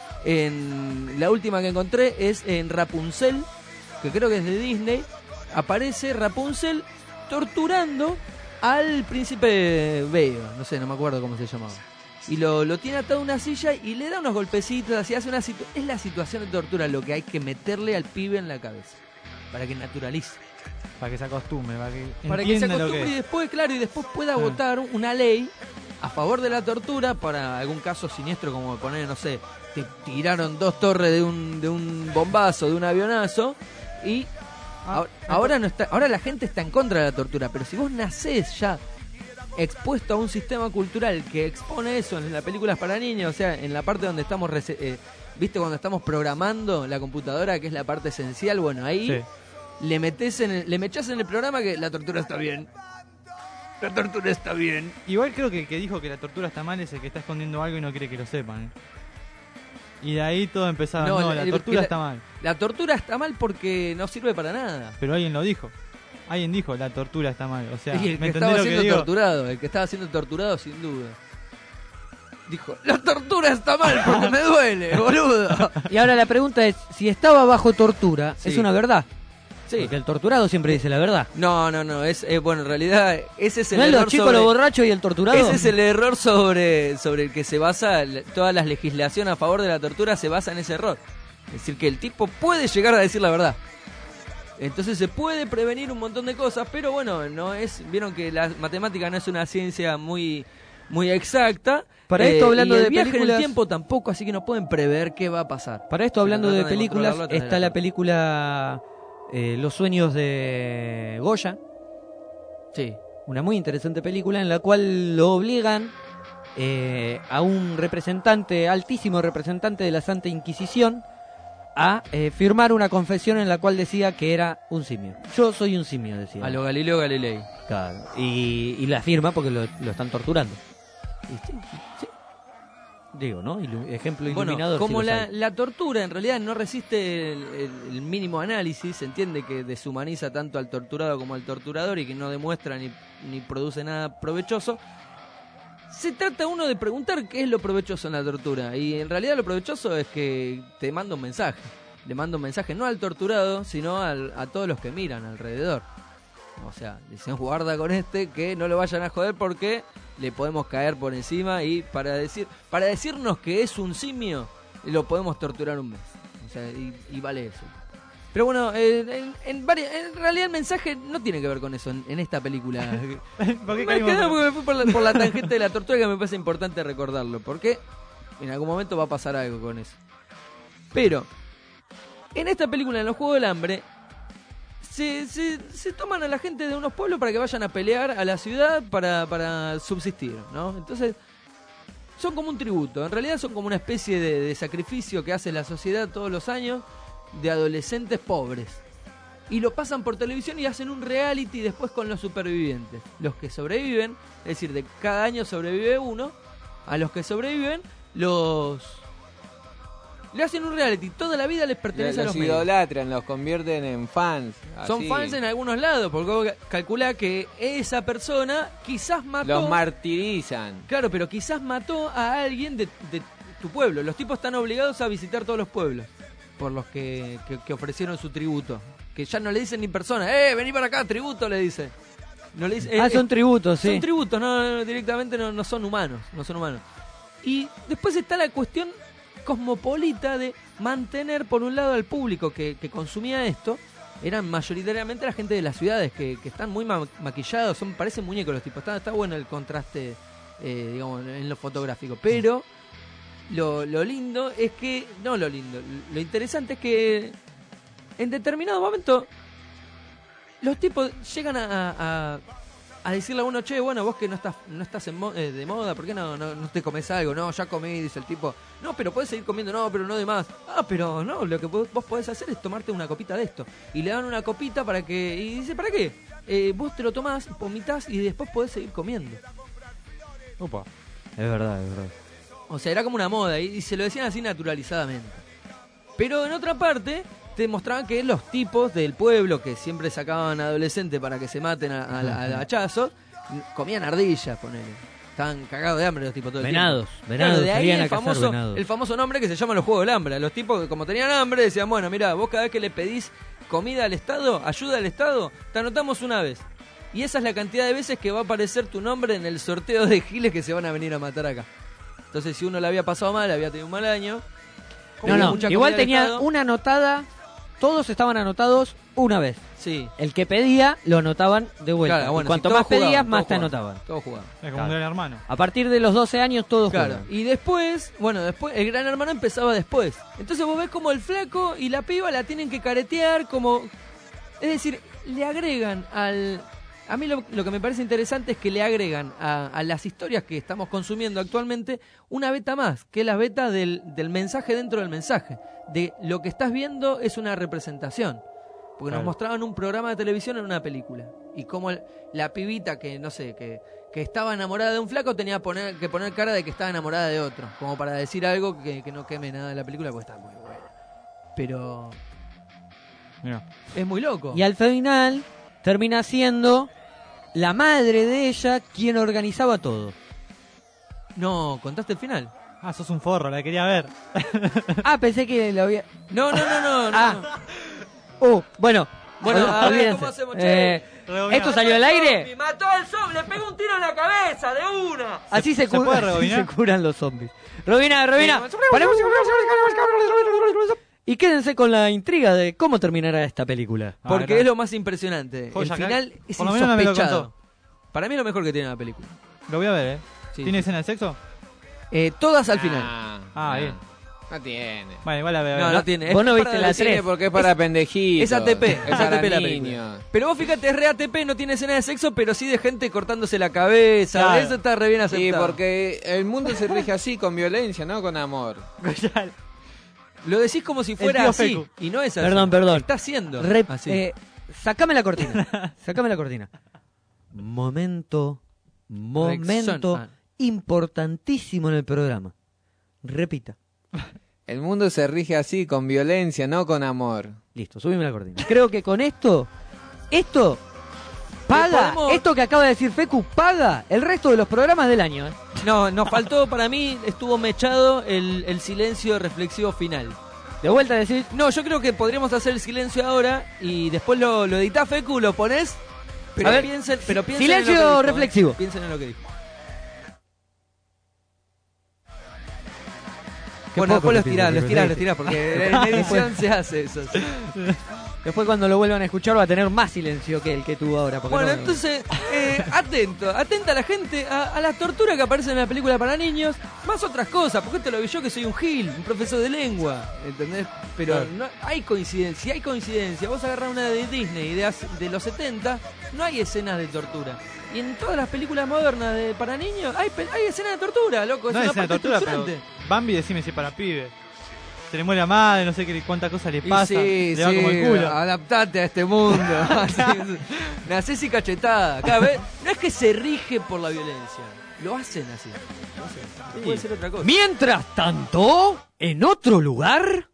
En la última que encontré es en Rapunzel, que creo que es de Disney. Aparece Rapunzel torturando al príncipe Veo, no sé, no me acuerdo cómo se llamaba. Y lo, lo tiene atado a una silla y le da unos golpecitos, así hace una situ- es la situación de tortura lo que hay que meterle al pibe en la cabeza, para que naturalice. Para que se acostumbre, para que Para que se entienda lo acostumbre que y es. después, claro, y después pueda Ah. votar una ley a favor de la tortura para algún caso siniestro, como poner, no sé, te tiraron dos torres de un, de un bombazo, de un avionazo, y Ah, ahora, ahora no está, ahora la gente está en contra de la tortura, pero si vos nacés ya expuesto a un sistema cultural que expone eso en las películas para niños, o sea, en la parte donde estamos, rece- eh, viste, cuando estamos programando la computadora, que es la parte esencial, bueno, ahí Sí. le metés en el, le mechás en el programa que la tortura está bien. La tortura está bien. Igual creo que el que dijo que la tortura está mal es el que está escondiendo algo y no quiere que lo sepan. ¿eh? Y de ahí todo empezaba, no, la, el- tortura la- está mal. La tortura está mal porque no sirve para nada. Pero alguien lo dijo. Alguien dijo, la tortura está mal. O sea, Y el ¿me que entendés estaba lo que siendo digo? torturado, el que estaba siendo torturado sin duda. Dijo, la tortura está mal porque me duele, boludo. Y ahora la pregunta es, si estaba bajo tortura, Sí. ¿es una verdad? Sí. Porque el torturado siempre dice la verdad. No, no, no, es eh, bueno, en realidad ese es el ¿No es error los chicos, sobre- los borrachos y el torturado? Ese es el error sobre, sobre el que se basa l- toda la legislación a favor de la tortura, se basa en ese error. Es decir, que el tipo puede llegar a decir la verdad. Entonces se puede prevenir un montón de cosas, pero bueno, no es, vieron que la matemática no es una ciencia muy muy exacta. Para esto, hablando y el de viaje en películas- el tiempo tampoco, así que no pueden prever qué va a pasar. Para esto, hablando Pero de tratan películas, controlarlo a través de está la la película eh, Los sueños de Goya. Sí. Una muy interesante película en la cual lo obligan eh, a un representante, altísimo representante de la Santa Inquisición, a eh, firmar una confesión en la cual decía que era un simio. Yo soy un simio, decía. A lo Galileo Galilei. Claro. Y, y la firma porque lo, lo están torturando. Y sí, sí. Digo, ¿no? Ilu- ejemplo iluminado. Bueno, como sí los la, hay. la tortura en realidad no resiste el, el- el mínimo análisis, se entiende que deshumaniza tanto al torturado como al torturador y que no demuestra ni, ni produce nada provechoso. Se trata uno de preguntar qué es lo provechoso en la tortura. Y en realidad lo provechoso es que te manda un mensaje. Le manda un mensaje no al torturado, sino al- a todos los que miran alrededor. O sea, dicen guarda con este, que no lo vayan a joder porque le podemos caer por encima y para decir para decirnos que es un simio, lo podemos torturar un mes. O sea, y, y vale eso. Pero bueno, eh, en, en, varias- en realidad el mensaje no tiene que ver con eso en, en esta película. ¿Por qué Me caímos? quedé porque me fui por la, por la tangente de la tortura, que me parece importante recordarlo, porque en algún momento va a pasar algo con eso. Pero, en esta película, en los Juegos del Hambre, se, se, se toman a la gente de unos pueblos para que vayan a pelear a la ciudad para, para subsistir, ¿no? Entonces, son como un tributo. En realidad son como una especie de, de sacrificio que hace la sociedad todos los años de adolescentes pobres. Y lo pasan por televisión y hacen un reality después con los supervivientes. Los que sobreviven, es decir, de cada año sobrevive uno. A los que sobreviven, los... le hacen un reality. Toda la vida les pertenece a Los los medios. idolatran, los convierten en fans. Son así. fans en algunos lados, porque vos calculá que esa persona quizás mató... Los martirizan. Claro, pero quizás mató a alguien de, de tu pueblo. Los tipos están obligados a visitar todos los pueblos por los que, que, que ofrecieron su tributo. Que ya no le dicen ni persona. ¡Eh, vení para acá, tributo! Le dice. No le dice, Ah, eh, son eh, tributos, sí. Son tributos, no, no, directamente no, no son humanos. No son humanos. Y después está la cuestión cosmopolita de mantener, por un lado, al público que, que consumía esto. Eran mayoritariamente la gente de las ciudades que, que están muy ma- maquillados, son parecen muñecos los tipos. Está, está bueno el contraste, eh, digamos, en lo fotográfico. Pero lo, lo lindo es que, no lo lindo, lo interesante es que en determinado momento los tipos llegan a, a, a decirle a uno, che, bueno, vos que no estás no estás en mo- eh, de moda, ¿por qué no, no, no te comes algo? No, ya comí, dice el tipo. No, pero podés seguir comiendo, no, pero no de más. Ah, pero no, lo que vos vos podés hacer es tomarte una copita de esto. Y le dan una copita para que... Y dice, ¿para qué? Eh, vos te lo tomás, vomitás y después podés seguir comiendo. Opa. Es verdad, es verdad. O sea, era como una moda y, y se lo decían así naturalizadamente. Pero en otra parte te mostraban que los tipos del pueblo que siempre sacaban adolescentes para que se maten a, a, a- a hachazos, comían ardillas, ponele. Estaban cagados de hambre los tipos todo el Venados, tiempo. venados, Claro, de ahí salían el a cazar famoso, venados. el famoso nombre que se llama los Juegos del Hambre. Los tipos que como tenían hambre decían, bueno, mira, vos cada vez que le pedís comida al Estado, ayuda al Estado, te anotamos una vez. Y esa es la cantidad de veces que va a aparecer tu nombre en el sorteo de giles que se van a venir a matar acá. Entonces, si uno le había pasado mal, había tenido un mal año. No, había no, mucha igual comida del tenía Estado. una anotada, todos estaban anotados una vez. Sí. El que pedía lo anotaban de vuelta. Claro, bueno, y cuanto sí, todos más pedías, jugaban, más todos te jugaban. anotaban. Todos jugaban. Es como Claro. un gran hermano. A partir de los doce años todos Claro, juegan. y después, bueno, después el Gran Hermano empezaba después. Entonces vos ves como el flaco y la piba la tienen que caretear como... Es decir, le agregan al... A mí lo, lo que me parece interesante es que le agregan a, a las historias que estamos consumiendo actualmente una beta más, que es la beta del, del mensaje dentro del mensaje. De lo que estás viendo es una representación. Porque nos Claro. mostraban un programa de televisión en una película. Y como el- la pibita que, no sé, que, que estaba enamorada de un flaco tenía poner, que poner cara de que estaba enamorada de otro. Como para decir algo que, que no queme nada de la película porque está muy buena. Pero Mira. es muy loco. Y al final termina siendo la madre de ella quien organizaba todo. No, ¿contaste el final? Ah, sos un forro, la quería ver. Ah, pensé que lo había... No, no, no, no. no. Ah. Uh, bueno. Bueno, ol- a ver, olvídense. ¿cómo hacemos, che? Eh, ¿Esto salió al aire? Mató al zombie, le pegó un tiro en la cabeza de una. Así se, ¿Se cu- puede así rebobinar? se curan los zombies. Robina, Robina. Paremos. Y quédense con la intriga de cómo terminará esta película. A Porque ver, es lo más impresionante. Joya, El final es por lo menos no me lo insospechado. contó. Para mí es lo mejor que tiene la película. Lo voy a ver, eh. Sí, ¿Tiene sí. escena de sexo? Eh, todas al final. Ah, Ah, no. bien. No tiene. Bueno, igual la veo. No, no tiene. Vos no Es viste para la decir- Tiene tres. porque es para Es- pendejitos. Es A T P, Es es A T para P la película. niños. Pero vos fíjate, es re A T P, no tiene escena de sexo, pero sí de gente cortándose la cabeza. Claro. Eso está re bien Sí, aceptado. porque el mundo se rige así, con violencia, no con amor. Lo decís como si fuera tío así. Fecu. Y no es así. Perdón, perdón. Está haciendo Rep- así. eh, sacame la cortina. Sacame la cortina. Momento, momento Rexon- ah. importantísimo en el programa. Repita. El mundo se rige así, con violencia, no con amor. Listo, subime la cortina. Creo que con esto, esto paga, podemos- esto que acaba de decir Fecu, paga el resto de los programas del año. ¿eh? No, nos faltó, para mí, estuvo mechado el, el silencio reflexivo final. De vuelta a decir, No, yo creo que podríamos hacer el silencio ahora y después lo, lo editás, Fecu, lo pones. Pero A ver, piensen, pero piensen silencio en lo que dijo, ¿eh? reflexivo. Piensen en lo que dijo. Qué Bueno, poco después los te tirás, pido, los tirás, sí. los tirás, porque en edición se hace eso. sí. después cuando lo vuelvan a escuchar va a tener más silencio que el que tuvo ahora. porque Bueno, no- entonces, eh, atento, atenta a la gente a, a la tortura que aparece en la película para niños, más otras cosas, porque esto lo vi yo que soy un gil, un profesor de lengua, ¿entendés? Pero Claro. no hay coincidencia, si hay coincidencia, vos agarrás una de Disney de, hace- de los setenta, no hay escenas de tortura. Y en todas las películas modernas de para niños hay, pe- hay escenas de tortura, loco, es No una es una parte tortura, pero estructurante. Bambi, decime si es para pibe. Se le muere la madre, no sé qué, cuántas cosas le Y pasa. sí, le va sí, como el culo. adaptate a este mundo. Así es. Nacés y cachetada. Cada vez, no es que se rige por la violencia, lo hacen así. Lo hacen. Puede ser otra cosa. Mientras tanto, en otro lugar,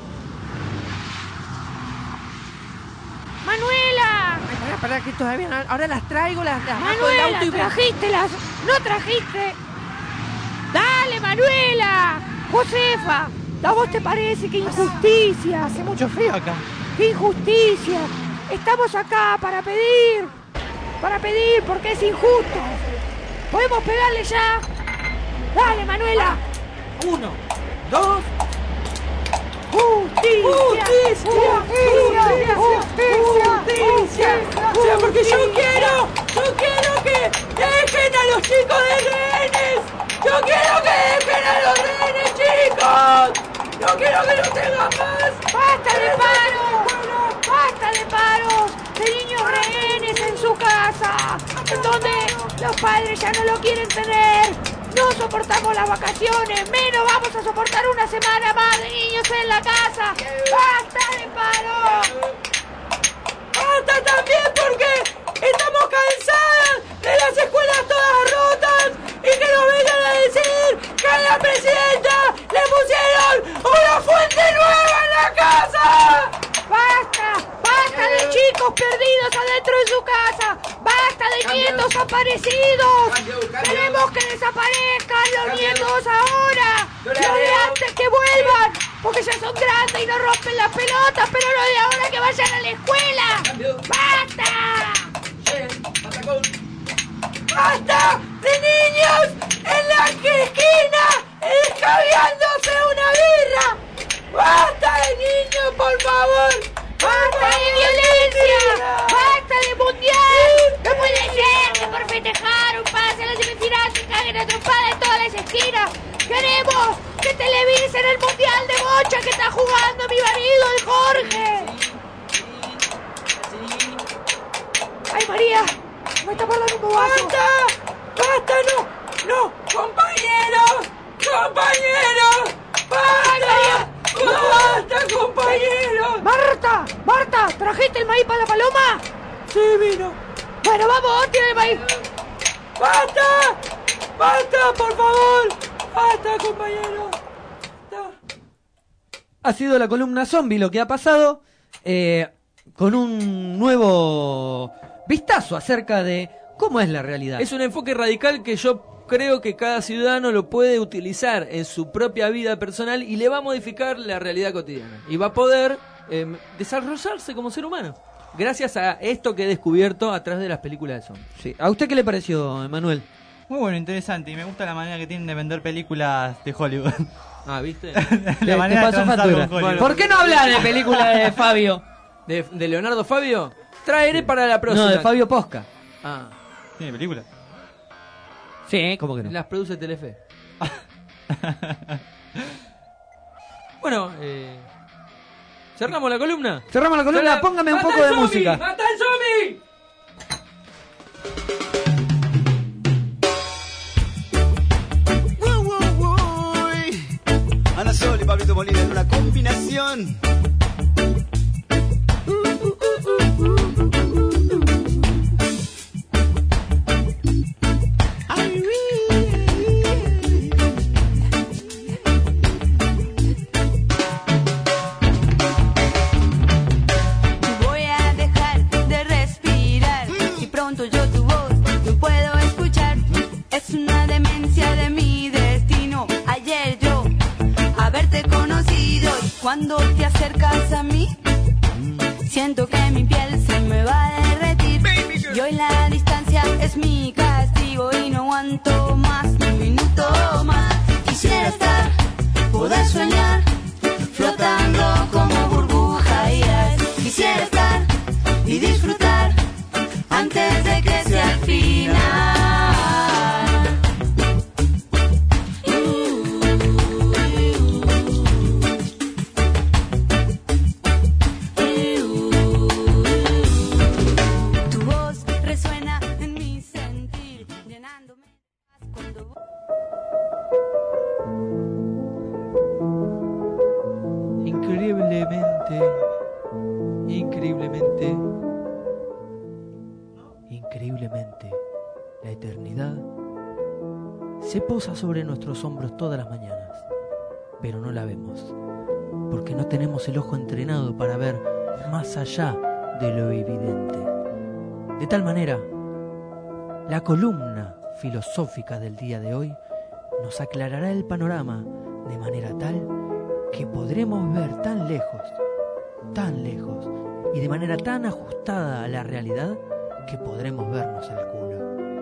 ¡Manuela! Ay, pará, pará, que todavía no- ahora las traigo, las, las bajo del ¡Manuela! auto y me- ¡Trajiste las! ¡No trajiste! ¡Dale, Manuela! ¡Josefa! ¿A vos te parece que injusticia? Hace mucho frío acá. ¡Qué injusticia! Estamos acá para pedir. Para pedir porque es injusto. ¿Podemos pegarle ya? ¡Dale, Manuela! Uno, dos. ¡Justicia! ¡Justicia! ¡Justicia! ¡Justicia! ¡Justicia! Porque yo quiero, yo quiero que dejen a los chicos de rehenes. Yo quiero que dejen a los rehenes, chicos. Yo quiero que no tengan más. ¡Basta de paros! ¡Basta de paros! De niños rehenes en su casa, en donde los padres ya no lo quieren tener. No soportamos las vacaciones, menos vamos a soportar una semana más de niños en la casa. ¡Basta de paros! Basta también porque estamos cansadas de las escuelas todas rotas y que nos vengan a decir que a la presidenta le pusieron una fuente nueva en la casa. ¡Basta! ¡Basta de chicos perdidos adentro de su casa! ¡Basta de nietos desaparecidos! ¡Queremos que desaparezcan los nietos ahora! ¡Los de antes que vuelvan! Porque ya son grandes y no rompen las pelotas, pero los de ahora que vayan a la escuela. ¡Basta! ¡Basta de niños en la esquina escabeándose una birra! ¡Basta de niños, por favor! ¡Basta de violencia! ¡Basta de mundial! ¡No puede ser que por festejar un pase a la semifinal se caguen a trompada en todas las esquinas! ¡Queremos que televisen el mundial de bocha que está jugando mi marido, el Jorge! ¡Ay, María! ¡Me está guardando un bobazo! ¡Basta! ¡Basta! ¡No! ¡No! ¡Compañeros! ¡Compañeros! ¡Basta! ¡Basta, compañeros! ¡Marta! ¡Marta! ¿Trajiste el maíz para la paloma? Sí, vino. Bueno, vamos, tira el maíz. ¡Basta! ¡Basta, por favor! ¡Basta, compañeros! ha sido la columna zombie lo que ha pasado, eh, con un nuevo vistazo acerca de cómo es la realidad. Es un enfoque radical que yo creo que cada ciudadano lo puede utilizar en su propia vida personal y le va a modificar la realidad cotidiana. Y va a poder eh, desarrollarse como ser humano. Gracias a esto que he descubierto a través de las películas de zombies. Sí. ¿A usted qué le pareció, Emanuel? Muy bueno, interesante. Y me gusta la manera que tienen de vender películas de Hollywood. Ah, ¿viste? La Te- manera te de pasó transar factura. con Hollywood. ¿Por qué no hablar de película de Fabio? ¿De, de Leonardo Fabio? Traeré para la próxima. No, de Fabio Posca. Ah. ¿Tiene película? Sí, ¿cómo que no? Las produce Telefe. Bueno, eh, ¿cerramos la columna? Cerramos la columna, póngame un poco de música. ¡Mata al zombie! Ana Sol y Pablito Molina en una combinación. Voy a dejar de respirar y pronto yo tu voz no puedo escuchar. Es una demencia de mi destino. Ayer yo haberte conocido y cuando te acercas a mí siento que mi piel se me va a derretir. Y hoy la distancia es mi castigo y no aguanto más ni un minuto más. Quisiera estar, poder soñar, flotando como burbuja y as. Quisiera estar y disfrutar antes de que sea el final. Tu voz resuena en mi sentir, llenándome cuando vos... Increíblemente, increíblemente, increíblemente, la eternidad se posa sobre nuestros hombros todas las mañanas, pero no la vemos, porque no tenemos el ojo entrenado para ver más allá de lo evidente. De tal manera, la columna filosófica del día de hoy nos aclarará el panorama de manera tal que podremos ver tan lejos, tan lejos, y de manera tan ajustada a la realidad que podremos vernos el culo.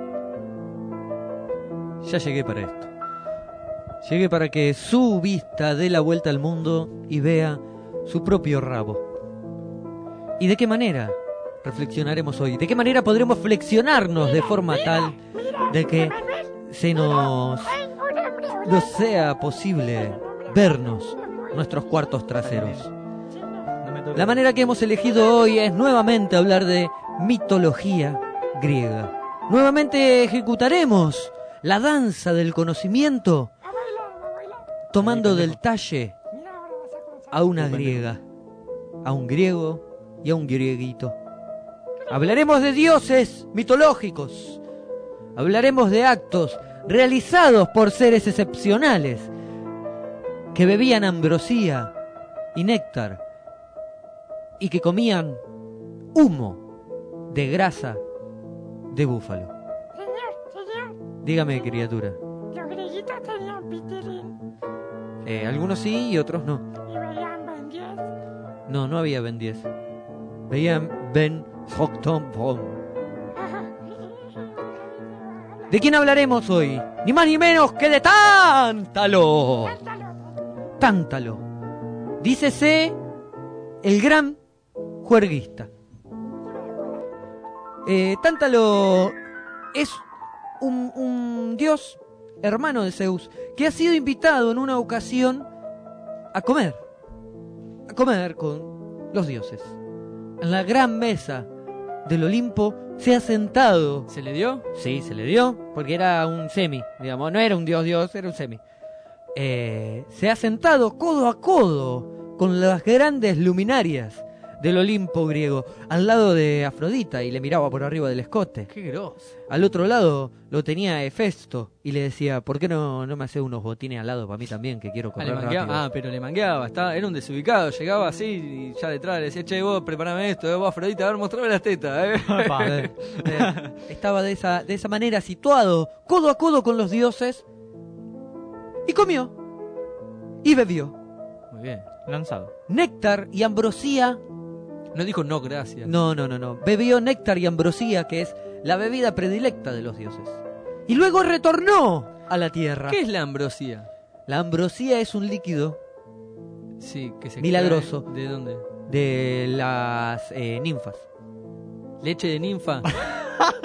Ya llegué para esto. Llegué para que su vista dé la vuelta al mundo y vea su propio rabo. ¿Y de qué manera reflexionaremos hoy? ¿De qué manera podremos flexionarnos de forma tal de que se nos, nos sea posible vernos nuestros cuartos traseros? La manera que hemos elegido hoy es nuevamente hablar de mitología griega. Nuevamente ejecutaremos la danza del conocimiento tomando del talle a una griega, a un griego y a un grieguito. Hablaremos de dioses mitológicos. Hablaremos de actos realizados por seres excepcionales que bebían ambrosía y néctar y que comían humo de grasa de búfalo. Señor, señor, Dígame, criatura. los grieguitos tenían pitilín Eh, algunos sí y otros no. y veían Ben diez. No, no había Ben diez. Veían Ben Hocton. ¿De quién hablaremos hoy? Ni más ni menos que de Tántalo. Tántalo. Dícese el gran juerguista. Eh, Tántalo es un, un dios hermano de Zeus que ha sido invitado en una ocasión a comer. A comer con los dioses. En la gran mesa del Olimpo se ha sentado. ¿Se le dio? Sí, se le dio, porque era un semi, digamos, no era un dios dios, era un semi. Eh, se ha sentado codo a codo con las grandes luminarias del Olimpo griego, al lado de Afrodita, y le miraba por arriba del escote. ¡Qué grosso! Al otro lado lo tenía Hefesto, y le decía, ¿por qué no, no me hace unos botines al lado para mí también, que quiero Ah, correr le mangueaba. rápido? Ah, pero le mangueaba, estaba, era un desubicado, llegaba así y ya detrás le decía, che, vos, preparame esto, eh, vos, Afrodita, a ver, mostrame las tetas, eh. Eh, eh, estaba de esa, de esa manera situado, codo a codo con los dioses, y comió, y bebió. Muy bien. Lanzado. Néctar y ambrosía. No dijo no, gracias. No, no, no, no. Bebió néctar y ambrosía, que es la bebida predilecta de los dioses. Y luego retornó a la tierra. ¿Qué es la ambrosía? La ambrosía es un líquido Sí, que se milagroso. extrae- ¿De dónde? De las eh, ninfas. ¿Leche de ninfa?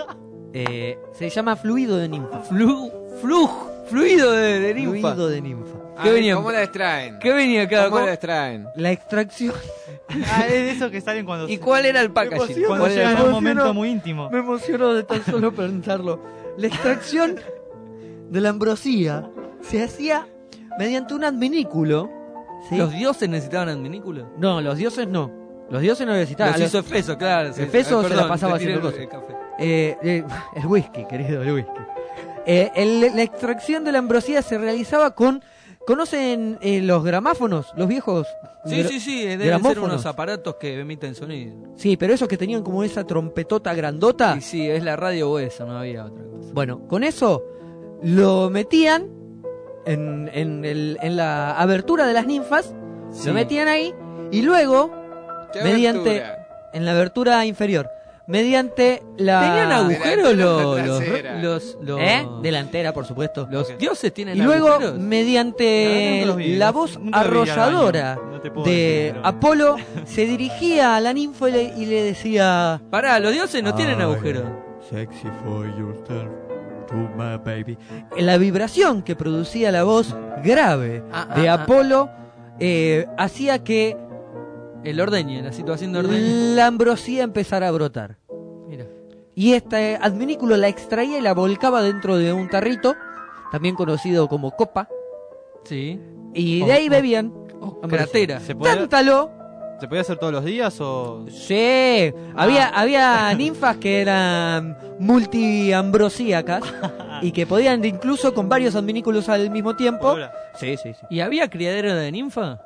Eh, se llama fluido de ninfa. Flu, fluj, fluido de, de ninfa. Fluido de ninfa. ¿Qué Ay, venía? ¿Cómo la extraen? ¿Qué venía cada ¿Cómo co- la extraen? La extracción. Ah, es de eso que salen cuando... ¿Y cuál era el packaging? emociono, Cuando ¿Cuál era llegan el a un emociono. momento muy íntimo. Me emocionó de tan solo pensarlo. La extracción de la ambrosía se hacía mediante un adminículo. ¿sí? ¿Los dioses necesitaban adminículo? No, los dioses no. Los dioses no necesitaban. Los hizo Efeso, claro. sí. Efeso Ah, se perdón, la pasaba te tiré haciendo el- cosas. el café. Eh, eh, el whisky, querido, el whisky. Eh, el- la extracción de la ambrosía se realizaba con... ¿Conocen eh, los gramáfonos? Los viejos... Sí, gra- sí, sí, deben ser gramófonos. unos aparatos que emiten sonido. Sí, pero esos que tenían como esa trompetota grandota. Y sí, es la radio o eso, no había otra cosa. Bueno, con eso lo metían en, en, el- en la abertura de las ninfas, Sí. lo metían ahí y luego, ¿Qué mediante, abertura? en la abertura inferior, mediante la... ¿Tenían agujeros Delantera o los, los, trasera? los, los- ¿Eh? Delantera, por supuesto. los Ok. dioses tienen Y luego, agujeros? mediante No, nunca los vi, la no- voz nunca los vi ir al arrolladora baño, no te puedo de decir, pero- Apolo, se dirigía a la ninfa y le, y le decía... Pará, los dioses no tienen Ay, agujeros. Sexy for yourself, to my baby. La vibración que producía la voz grave Ah, de ah, ah. Apolo eh, hacía que El ordeñe, la situación de ordeñe. la ambrosía empezara a brotar. Mira. Y este adminículo la extraía y la volcaba dentro de un tarrito, también conocido como copa, Sí. y O- de ahí o- bebían. Oh, ambrosía. cratera. ¿Se puede, Tántalo. ¿Se podía hacer todos los días o...? Sí, había, había ninfas que eran multiambrosíacas y que podían incluso con varios adminículos al mismo tiempo. Hola. Sí, sí, sí. ¿Y había criadero de ninfa?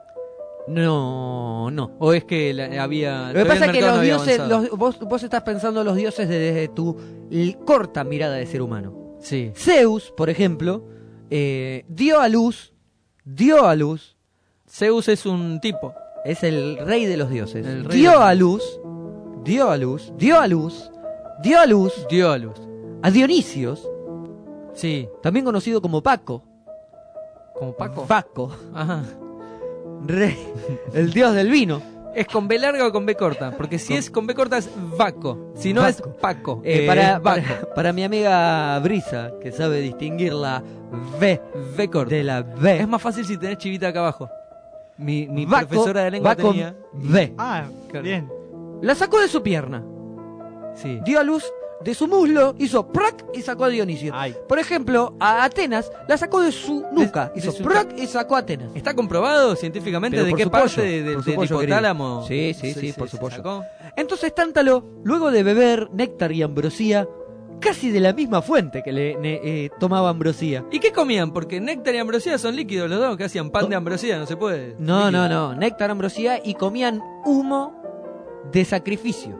No, no. ¿O es que la- había... Lo que todavía pasa el es que mercado los no había dioses, avanzado? los- vos, vos estás pensando los dioses desde tu l- corta mirada de ser humano. Sí. Zeus, por ejemplo, eh, dio a luz, dio a luz, Zeus es un tipo. es el rey de los dioses, El rey dio de los a luz, dio a luz, dio a luz, dio a luz Dio a luz. a Dionisios, Sí. también conocido como Paco, ¿Como Paco? Paco, Ajá. rey, el dios del vino. ¿Es con B larga o con B corta? Porque si Con- es con B corta es Vaco. Si no Vaco. es Paco. Eh, Eh, para, Vaco. para, para mi amiga Brisa, que sabe distinguir la V B corta. de la B. Es más fácil si tenés chivita acá abajo. Mi, mi Vaco profesora de lengua va con tenía. V. Ah, Claro. bien. La sacó de su pierna, Sí. dio a luz de su muslo, hizo prac y sacó a Dionisio. Ay. Por ejemplo, a Atenas la sacó de su nuca, De- de hizo su- prac y sacó a Atenas. ¿Está comprobado científicamente Pero de por qué su parte pollo, de- de- por su del pollo, hipotálamo? querido. Sí, sí, sí, se- por se su pollo. sacó? Entonces Tántalo, luego de beber néctar y ambrosía, casi de la misma fuente que le ne- eh, tomaba ambrosía. ¿Y qué comían? Porque néctar y ambrosía son líquidos los dos, que hacían pan de ambrosía, no se puede. No, Líquido. no, no, néctar, ambrosía y comían humo de sacrificio.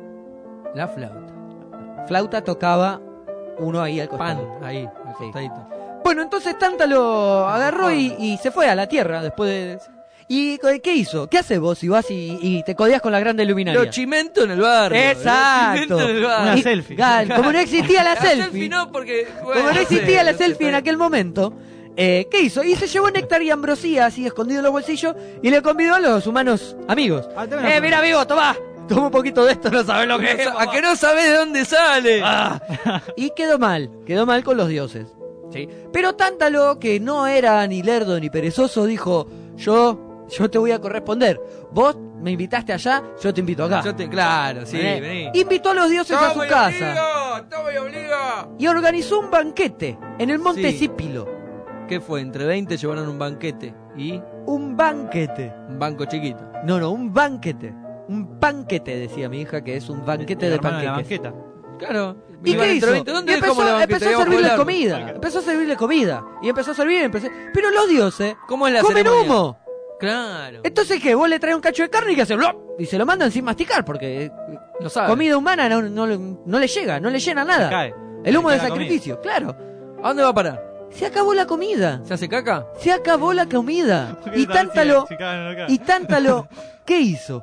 La flauta. Flauta tocaba uno ahí al Pan, costado. ahí, al costadito. Bueno, entonces Tántalo agarró y, y se fue a la tierra después de... ¿Y qué hizo? ¿Qué haces vos si vas y, y te codeas con la grande luminaria? Lo chimento en el barrio. Exacto. Lo chimento en el barrio. Una Y- selfie. gal, como no existía la, La selfie, no, porque... bueno, como no sé, existía la no sé, selfie en está aquel momento, eh, ¿qué hizo? Y se llevó néctar y ambrosía así escondido en los bolsillos y le convidó a los humanos amigos. Ah, te voy a Eh, mira amigo, tomá, toma un poquito de esto, no sabes lo que bien. es. ¿A que no sabes de dónde sale? Ah. Y quedó mal, quedó mal con los dioses. ¿sí? Pero Tántalo, que no era ni lerdo ni perezoso, dijo, yo, yo te voy a corresponder. Vos me invitaste allá, yo te invito acá. Yo te, claro, sí, ¿Eh? vení. Invitó a los dioses a su ¡Toma y casa obliga! ¡Toma y obliga! y organizó un banquete en el monte Sí. Cípilo. ¿Qué fue? Entre veinte llevaron un banquete y Un banquete. un banco chiquito. No, no, un banquete. Un panquete, decía mi hija, que es un banquete El de hermano de la panqueques. banqueta. Claro. ¿Y Iban qué entre hizo? veinte. ¿Dónde Y dejamos empezó, la banqueta? empezó a Íbamos servirle largo. comida. Empezó a servirle comida. Y empezó a servir, empezó... Pero los dioses ¿Cómo es la comen ceremonia? humo. Claro. Entonces, ¿qué? Vos le traes un cacho de carne y que hace blop, y se lo mandan sin masticar, porque Lo sabe. comida humana no, no, le- no le llega, no le llena nada. Cae. El humo Le de cae la sacrificio, claro. ¿A dónde va a parar? Se acabó la comida. ¿Se hace caca? Se acabó la comida. ¿Por qué Y no sabes Tántalo, si- si cagan o no cagan? y Tántalo, ¿qué hizo?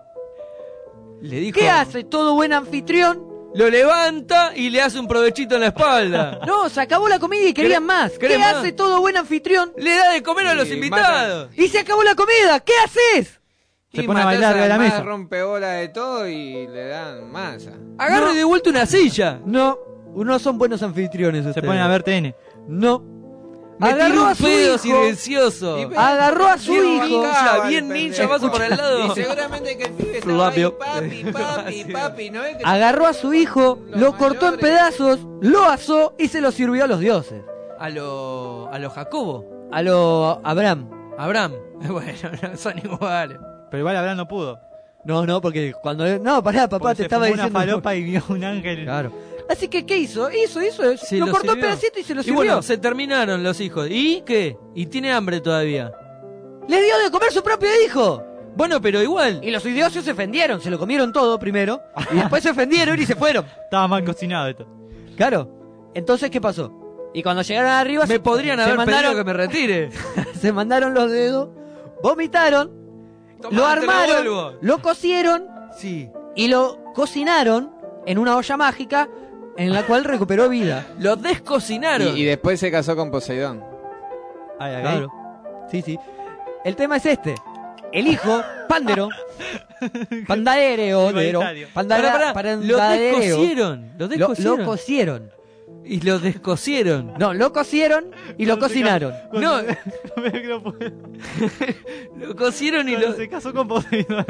Le dijo. ¿Qué hace todo buen anfitrión? Lo levanta y le hace un provechito en la espalda. No, se acabó la comida y querían ¿Querés- más. ¿Qué querés más? hace todo buen anfitrión? Le da de comer a los Y invitados. Y se acabó la comida. ¿Qué haces? Se Y pone a matás bailar de la más mesa. rompebola de todo y le dan masa. Agarra No. de vuelta una silla. No, No son buenos anfitriones ustedes. Se ponen a ver T N. No. Me Agarró tiró a un su pedo hijo. silencioso. Y- Agarró a su Bien hijo. ninja, bien ninja, paso por el lado. Y seguramente que el pibe estaba ahí, papi, papi, papi, ¿no es que Agarró a su hijo, lo cortó en pedazos, lo asó y se lo sirvió a los dioses. A lo, a lo Jacobo. A lo Abraham. Abraham. Bueno, no son iguales. Pero igual Abraham no pudo. No, no, porque cuando... No, pará, papá, Porque te se estaba fumó diciendo... una falopa y vio un ángel. Claro. Así que, ¿qué hizo? Hizo, hizo, Se lo, lo cortó en sirvió. pedacito y se lo Y sirvió. bueno, se terminaron los hijos. ¿Y qué? ¿Y tiene hambre todavía? Le dio de comer su propio hijo. Bueno, pero igual. Y los dioses se ofendieron, se lo comieron todo primero, y después se ofendieron y se fueron. Estaba mal cocinado esto. Claro. Entonces, ¿qué pasó? Y cuando llegaron arriba... Me se, podrían se haber mandaron, pedido que me retire. se mandaron los dedos, vomitaron, Tomá, lo te armaron, lo vuelvo. lo cocieron Sí. y lo cocinaron en una olla mágica en la cual recuperó vida. Lo descocinaron. Y, y después se casó con Poseidón. Ay, ay, Claro. Sí, sí. El tema es este. El hijo, Pándero, Pandaereo, Dero, Igualitario. Pandara- Pará, pará, Lo Pandaereo, descocieron. Lo lo, descocieron. lo cocieron. Y lo descocieron. No, lo cocieron y lo Cuando se cocinaron. casó- No. cuando- no me- no puedo. Lo cocieron y Cuando lo... se casó con Poseidón.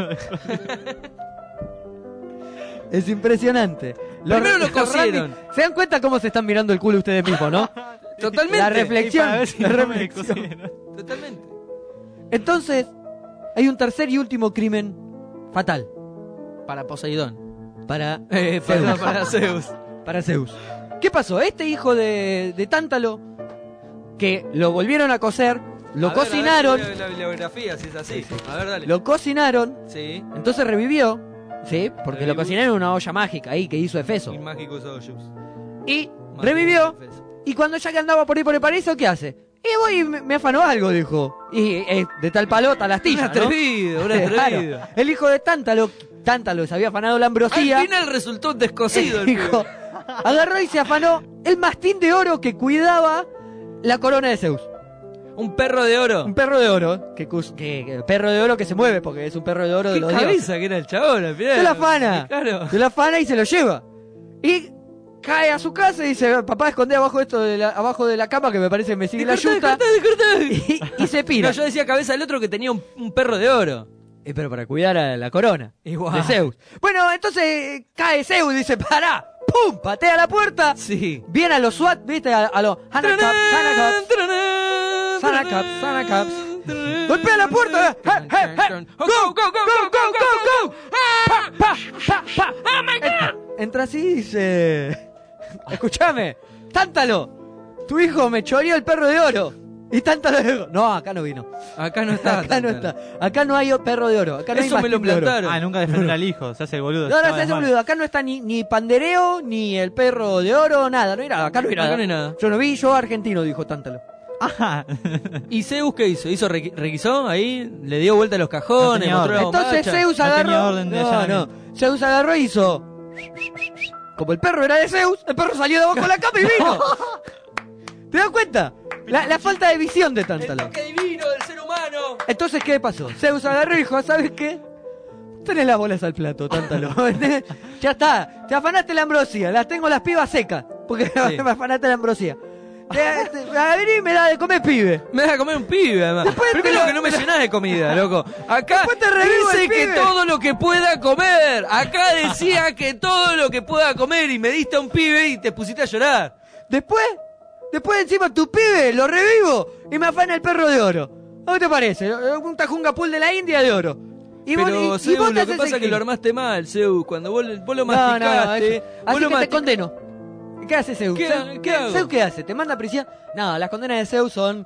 Es impresionante. Primero lo los cocieron. Randy, ¿se dan cuenta cómo se están mirando el culo ustedes mismos, no? Totalmente. La reflexión. Y para ver si la no me reflexión. cocieron. Totalmente. Entonces, hay un tercer y último crimen fatal Para Poseidón. para, Eh, Zeus. para, para Zeus. para Zeus. ¿Qué pasó? Este hijo de, de Tántalo, que lo volvieron a cocer, lo A ver, cocinaron, a ver la bibliografía, si es así. A ver, dale. lo cocinaron, Sí. entonces revivió, ¿sí? Porque lo Revivió. cocinaron en una olla mágica ahí que hizo Efeso. Il Magicus Ojus. Y revivió, y cuando ya que andaba por ahí por el paraíso, ¿qué hace? Y voy y me, me afanó algo, dijo. Y eh, de tal palo, tal astilla, Un atrevido, ¿no? un atrevido. Claro. El hijo de Tántalo, Tántalo se había afanado la ambrosía. Al final resultó descocido el Dijo, pibe. agarró y se afanó el mastín de oro que cuidaba la corona de Zeus. Un perro de oro. Un perro de oro, que, cus- que, que- perro de oro que se mueve porque es un perro de oro de Qué los dioses. cabeza que era el chabón al final. Se la afana, Claro. se la afana y se lo lleva. Y cae a su casa y dice, papá, escondé abajo esto de la, abajo de la cama que me parece que me sigue la Cortá, yuta. cortá, cortá. Y, y se pira. No, yo decía cabeza del otro que tenía un, un perro de oro. Eh, pero para cuidar a la corona Igual. de Zeus. Bueno, entonces eh, cae Zeus y dice, pará, ¡pum! Patea la puerta. Sí. Viene a los SWAT, viste, a, a los Hanacaps, Hanacaps, Hanacaps, Hanacaps. Golpea la puerta. ¡Eh, eh, eh! ¡Go, go, go, go, go, go, go! ¡Pa, pa, pa, pa! Entra, entra así y dice, escúchame, Tántalo, tu hijo me choreó el perro de oro. Y Tántalo dijo, no, acá no vino. Acá no está. Acá no está. Acá no hay perro de oro. Acá no Eso hay me lo mastín de oro. plantaron. Ah, nunca defender al hijo. Se hace el boludo. No, no, Estaba se hace de mal. boludo. Acá no está ni, ni pandereo, ni el perro de oro, nada. No hay nada. Acá no hay nada. Acá no hay nada. Yo no vi, yo argentino, dijo Tántalo. Ajá. ¿Y Zeus qué hizo? ¿Hizo requi- requisó ahí? ¿Le dio vuelta a los cajones? No tenía mostró la Entonces bombacha? Zeus No agarró. tenía orden de no, no. allanamiento. Zeus agarró y hizo. Como el perro era de Zeus, el perro salió de abajo de la cama y vino. ¿Te das cuenta? La, la falta de visión de El Tántalo. toque divino del ser humano. Entonces, ¿qué pasó? Zeus agarró y dijo, ¿sabes qué? Tenés las bolas al plato, Tántalo. Ya está, te afanaste la ambrosía, las tengo las pibas secas, porque Sí. me afanaste la ambrosía. Te- te- A venir y me da de comer pibe. Me vas a comer un pibe, además. Después Primero te lo- que no mencionás de comida, loco. Acá Después te revivo dice el que pibe. todo lo que pueda comer. Acá decía que todo lo que pueda comer y me diste a un pibe y te pusiste a llorar. Después, después encima tu pibe lo revivo y me afana el perro de oro. ¿Cómo te parece? Un tajunga pool de la India de oro. Y Pero, vos, y- y Zeus, vos te lo que haces pasa el es que lo gil. armaste mal, Zeus. Cuando vos, vos lo No, no, no, masticaste. eso. vos Así lo que te mastic- condeno. ¿Qué hace Zeus? ¿Qué- Zeus, qué hago? Zeus qué hace? ¿Te manda a prisión? No, las condenas de Zeus son...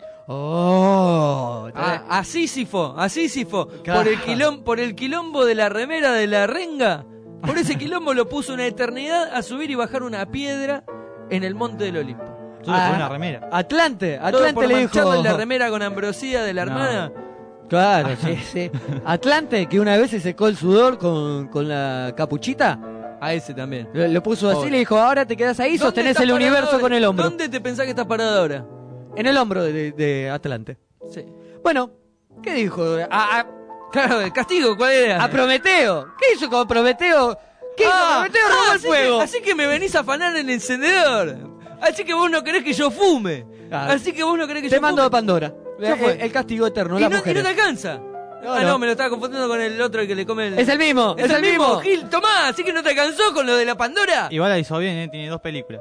Oh, A, a Sísifo, a Sísifo, Claro. por el, quilom- por el quilombo de la remera de la renga, por ese quilombo lo puso una eternidad a subir y bajar una piedra en el monte del Olimpo. Solo Ah, por una remera. Atlante, Todo Atlante por le dijo... mancharle la remera con ambrosía de la No. hermana. Claro, sí, sí. Atlante, que una vez se secó el sudor con, con la capuchita, A ese también. lo, lo puso así y Pobre. le dijo, ahora te quedas ahí, ¿Dónde sostenés está el parado universo ahora? con el hombro. ¿Dónde te pensás que estás parado ahora? En el hombro de, de Atlante. Sí. Bueno, ¿qué dijo? A, a- Claro, el castigo, ¿cuál era? a Prometeo. ¿Qué hizo con Prometeo? ¿Qué? Ah, ¡Me metí a robar ah, el así fuego! Que, así que me venís a afanar el encendedor. Así que vos no querés que yo fume. Ah, así que vos no querés que te yo mando fume. a Pandora. Ya Eh, fue. El, el castigo eterno, y, las no, y mujeres. no te alcanza. No, ah, no. no, me lo estaba confundiendo con el otro, el que le come el... Es el mismo, Es, es el el mismo, mismo. Gil, tomá. Así que no te alcanzó con lo de la Pandora. Igual la hizo bien, ¿eh? Tiene dos películas.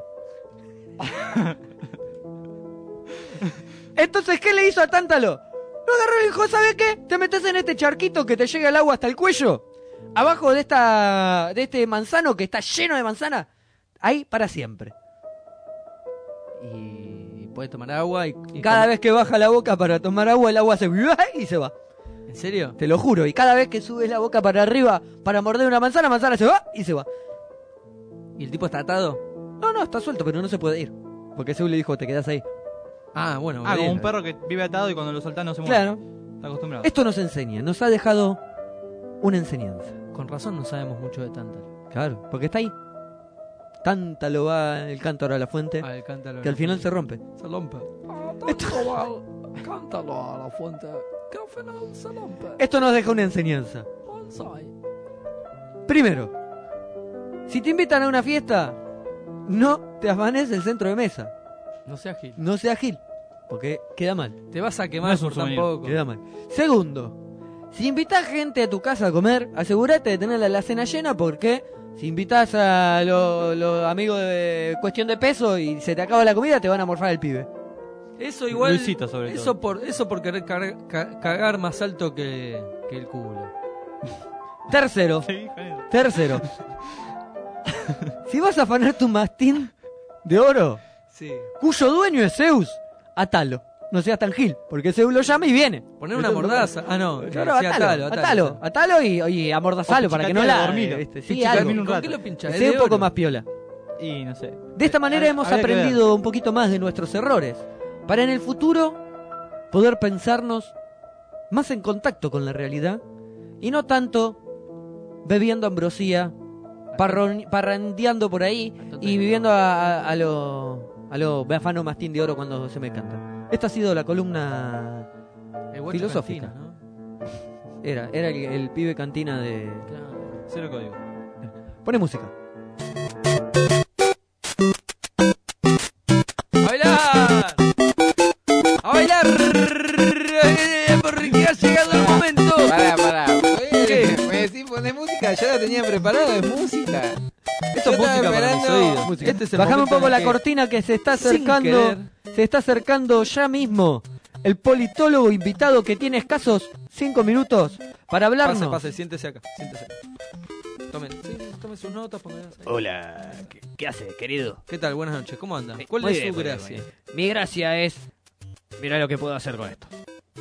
Entonces, ¿qué le hizo a Tántalo? Lo agarró y le dijo, ¿sabes qué? Te metes en este charquito que te llega el agua hasta el cuello. Abajo de esta de este manzano que está lleno de manzana. Ahí para siempre. Y puedes tomar agua y... y Cada tomar- vez que baja la boca para tomar agua, el agua se... y se va. ¿En serio? Te lo juro. Y cada vez que subes la boca para arriba para morder una manzana, manzana se va y se va. ¿Y el tipo está atado? No, no, está suelto, pero no se puede ir. Porque Zeus le dijo, te quedás ahí. Ah, bueno. Ah, como bien. un perro que vive atado y cuando lo soltás no se mueve. Claro. Está acostumbrado. Esto nos enseña, nos ha dejado una enseñanza. Con razón no sabemos mucho de Tántalo. Claro, porque está ahí. Tántalo va el cántaro a la fuente, Ah, el cántalo. que al final se rompe. Se rompe. Cántalo a la fuente. Que al final se rompe. Esto nos deja una enseñanza. Primero, si te invitan a una fiesta, no te afanes el centro de mesa. No seas Gil. No seas Gil, porque queda mal. Te vas a quemar No es un por souvenir. tampoco. Queda mal. Segundo, si invitas gente a tu casa a comer, asegúrate de tener la cena llena porque si invitas a los los amigos de cuestión de peso y se te acaba la comida, te van a morfar el pibe. Eso igual. Luisito, sobre eso todo. por eso por querer car- ca- cagar más alto que, que el culo. Tercero, Sí, con eso. tercero. Si vas a afanar tu mastín de oro, Sí. cuyo dueño es Zeus, atalo. No seas tan Gil, porque Zeus lo llama y viene. Poner una mordaza. Ah, no. Claro, sí, atalo, atalo, atalo, y, y amordazalo O para que no pichicatealo, la dormilo. ¿viste? Sí, Pichicatealo algo. un ¿Con rato. qué lo pinchas? Que sea un poco más piola. Y no sé. De esta manera Eh, hemos habría que ver. aprendido un poquito más de nuestros errores, para en el futuro poder pensarnos más en contacto con la realidad y no tanto bebiendo ambrosía, parron- parrandeando por ahí y viviendo a, a, a lo a lo me afano mastín de oro cuando se me canta. Esta ha sido la columna El guacho filosófica. cantina, ¿no? Era, era el, el pibe cantina de... Claro. Cero código. Pone música. ¡A bailar! ¡A bailar! Porque ha llegado el momento. Pará, pará. ¿Qué? Me decís poner música, ya la tenía preparada, es música. Esto es Yo estaba música para mis esperando- oídos. Música. Este es el Bajame un momento poco en la que- cortina que se está sin acercando. querer. Se está acercando ya mismo el politólogo invitado que tiene escasos cinco minutos para hablarnos. Pase, pase, siéntese acá, siéntese. Tomen, sí, tomen sus notas, pónganlas ahí. Hola, ¿qué, qué hace, querido? ¿Qué tal? Buenas noches, ¿cómo anda? ¿Cuál Muy es bien, su muy bien, gracia? muy bien. Mi gracia es... Mira lo que puedo hacer con esto.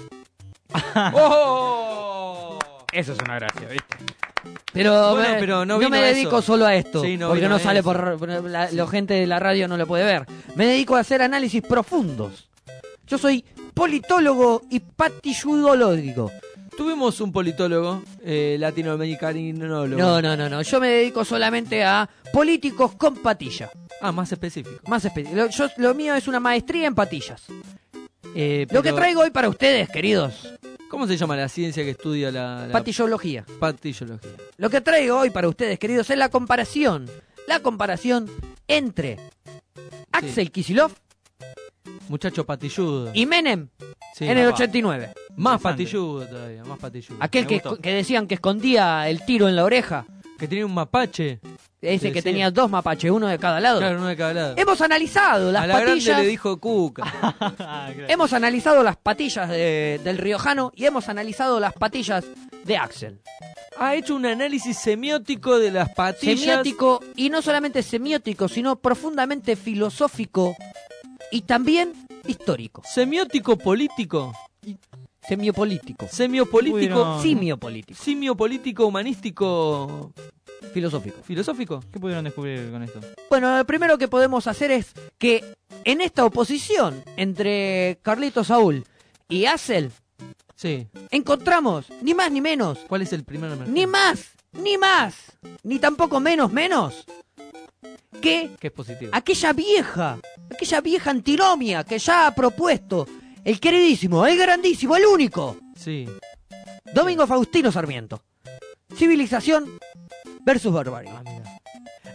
¡Oh! Eso es una gracia, ¿viste? Pero, Bueno, me, pero no yo vino me a dedico eso. solo a esto, Sí, no porque vino no a sale eso. por... por la, la gente de la radio no lo puede ver. Me dedico a hacer análisis profundos. Yo soy politólogo y patilludológico. Tuvimos un politólogo eh, latinoamericano. No, no, no, no. Yo me dedico solamente a políticos con patilla. Ah, más específico. Más espe- lo, yo- lo mío es una maestría en patillas. Eh, Lo que pero- traigo hoy para ustedes, queridos, ¿Cómo se llama la ciencia que estudia la, la patillología. patillología? Lo que traigo hoy para ustedes, queridos, es la comparación. La comparación entre Axel Kicillof Muchacho patilludo. y Menem Sí, en el papá. ochenta y nueve. Más patilludo todavía, más patilludo. Aquel Me que, gustó. que decían que escondía el tiro en la oreja. Que tenía un mapache. Ese que decía. tenía dos mapaches, uno de cada lado. Claro, uno de cada lado. Hemos analizado las A la grande patillas. le dijo Cuca. Hemos analizado las patillas de- del riojano y hemos analizado las patillas de Axel. Ha hecho un análisis semiótico de las patillas. Semiótico, y no solamente semiótico, sino profundamente filosófico y también histórico. Semiótico político. Semiopolítico. Semiopolítico. Pudieron- Simiopolítico. Simiopolítico, humanístico. Filosófico. ¿Filosófico? ¿Qué pudieron descubrir con esto? Bueno, lo primero que podemos hacer es que en esta oposición entre Carlitos Saúl y Axel Sí. encontramos ni más ni menos, ¿Cuál es el primer mercado? ni más, ni más, ni tampoco menos menos que Que es positivo. aquella vieja, aquella vieja antinomia que ya ha propuesto el queridísimo, el grandísimo, el único, Sí. Domingo Faustino Sarmiento. Civilización versus barbarie. Ah, mira.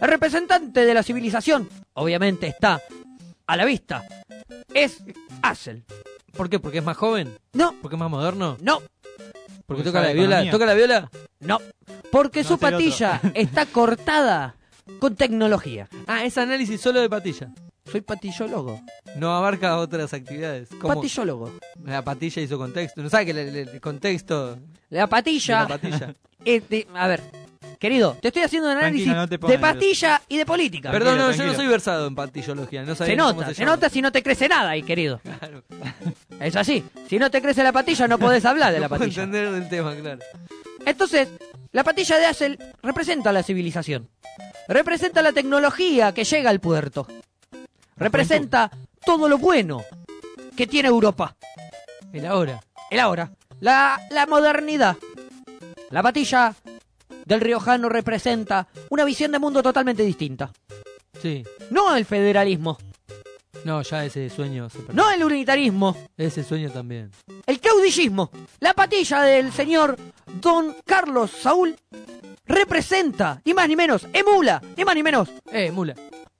El representante de la civilización, obviamente está a la vista, es Hassel. ¿Por qué? ¿Porque es más joven? No. ¿Porque es más moderno? No. ¿Porque, Porque toca sabe la viola? economía. ¿Toca la viola? No. Porque No su es el patilla otro. está cortada con tecnología. Ah, es análisis solo de patilla. Soy patillólogo. No abarca otras actividades. ¿Cómo? Patillólogo. La patilla y su contexto. No sabe que el, el- el contexto La patilla. de la patilla. es de- a ver, querido, te estoy haciendo un análisis Tranquilo, no te de pongas patilla y de política. Perdón, no, yo tranquilo. no soy versado en patillología. No sabía Se cómo nota, se, llama. nota si no te crece nada ahí, querido. Claro. Es así. Si no te crece la patilla, no podés hablar de No la puedo patilla. entender del tema, claro. Entonces, la patilla de Hassel representa la civilización. Representa la tecnología que llega al puerto. Representa todo lo bueno que tiene Europa. El ahora. El ahora. La, la modernidad. La patilla del riojano representa una visión de mundo totalmente distinta. Sí. No el federalismo. No, ya ese sueño se perdió. No el unitarismo. Ese sueño también. El caudillismo. La patilla del señor Don Carlos Saúl representa, ni más ni menos, emula, ni más ni menos, Eh, mula.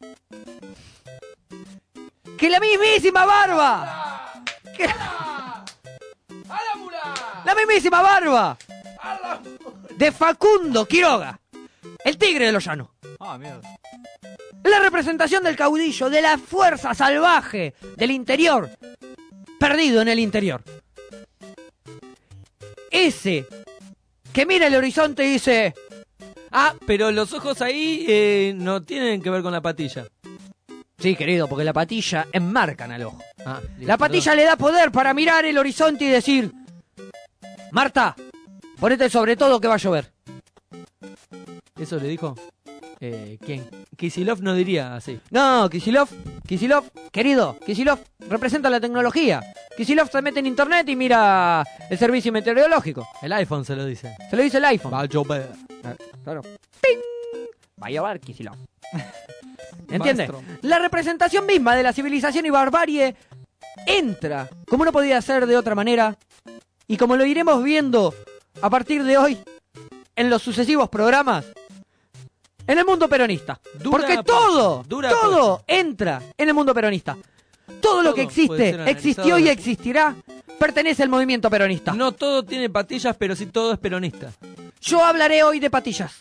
que la mismísima barba. Que- La mismísima barba de Facundo Quiroga, el tigre de los llanos. Ah, mierda. La representación del caudillo, de la fuerza salvaje del interior, perdido en el interior. Ese que mira el horizonte y dice, Ah, pero los ojos ahí eh, no tienen que ver con la patilla. sí, querido, porque la patilla enmarcan al ojo. Ah, listo, La patilla le da poder para mirar el horizonte y decir, Marta, ponete sobre todo que va a llover. ¿Eso le dijo? Eh, ¿Quién? Kisilov no diría así. No, Kisilov, Kisilov, querido, Kisilov representa la tecnología. Kisilov se mete en internet y mira el servicio meteorológico. El iPhone se lo dice. Se lo dice el iPhone. Va a llover. Claro. ¡Ping! Va a llevar Kisilov. ¿Entiendes? Maestro. La representación misma de la civilización y barbarie entra, como no podía ser de otra manera, y como lo iremos viendo a partir de hoy en los sucesivos programas, en el mundo peronista. Dura Porque apuesta, todo, dura todo apuesta. entra en el mundo peronista. Todo lo Todo que puede ser existe, analizado existió y de- existirá, pertenece al movimiento peronista. No todo tiene patillas, pero sí todo es peronista. Yo hablaré hoy de patillas.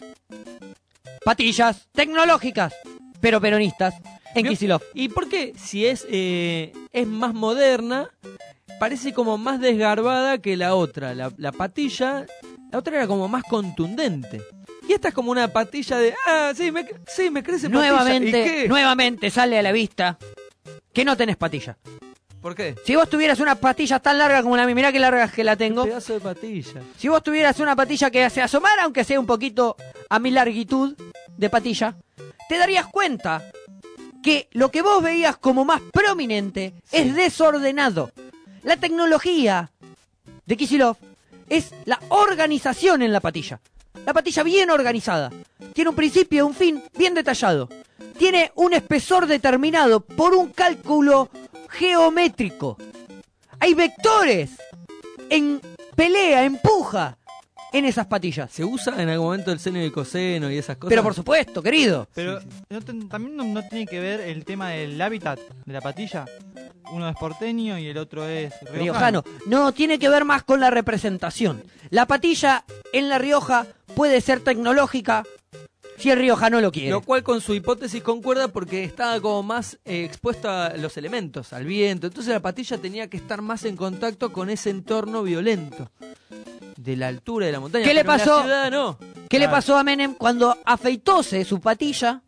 Patillas tecnológicas, pero peronistas, en ¿Vio? Kisilov. ¿Y por qué? Si es, eh, es más moderna, parece como más desgarbada que la otra. La, la patilla, la otra era como más contundente. Y esta es como una patilla de, ah, sí, me, sí, me crece patilla. ¿Y Nuevamente, qué? nuevamente sale a la vista que no tenés patilla. ¿Por qué? Si vos tuvieras una patilla tan larga como la mía, mirá qué larga que la tengo. Pedazo de patilla. Si vos tuvieras una patilla que se asomara, aunque sea un poquito a mi largitud de patilla, te darías cuenta que lo que vos veías como más prominente es desordenado. La tecnología de Kisilov es la organización en la patilla. La patilla bien organizada. Tiene un principio y un fin bien detallado. Tiene un espesor determinado por un cálculo geométrico. Hay vectores en pelea, empuja en esas patillas. ¿Se usa en algún momento el seno y el coseno y esas cosas? Pero por supuesto, querido. Pero ¿no te- también no, no tiene que ver el tema del hábitat de la patilla. Uno es porteño y el otro es Riojano. No, tiene que ver más con la representación. La patilla en La Rioja puede ser tecnológica si el riojano lo quiere. Lo cual con su hipótesis concuerda porque estaba como más eh, expuesto a los elementos, al viento. Entonces la patilla tenía que estar más en contacto con ese entorno violento. De la altura de la montaña. ¿Qué le Pero en la pasó? ciudad no. ¿Qué le Claro. pasó a Menem cuando afeitóse su patilla?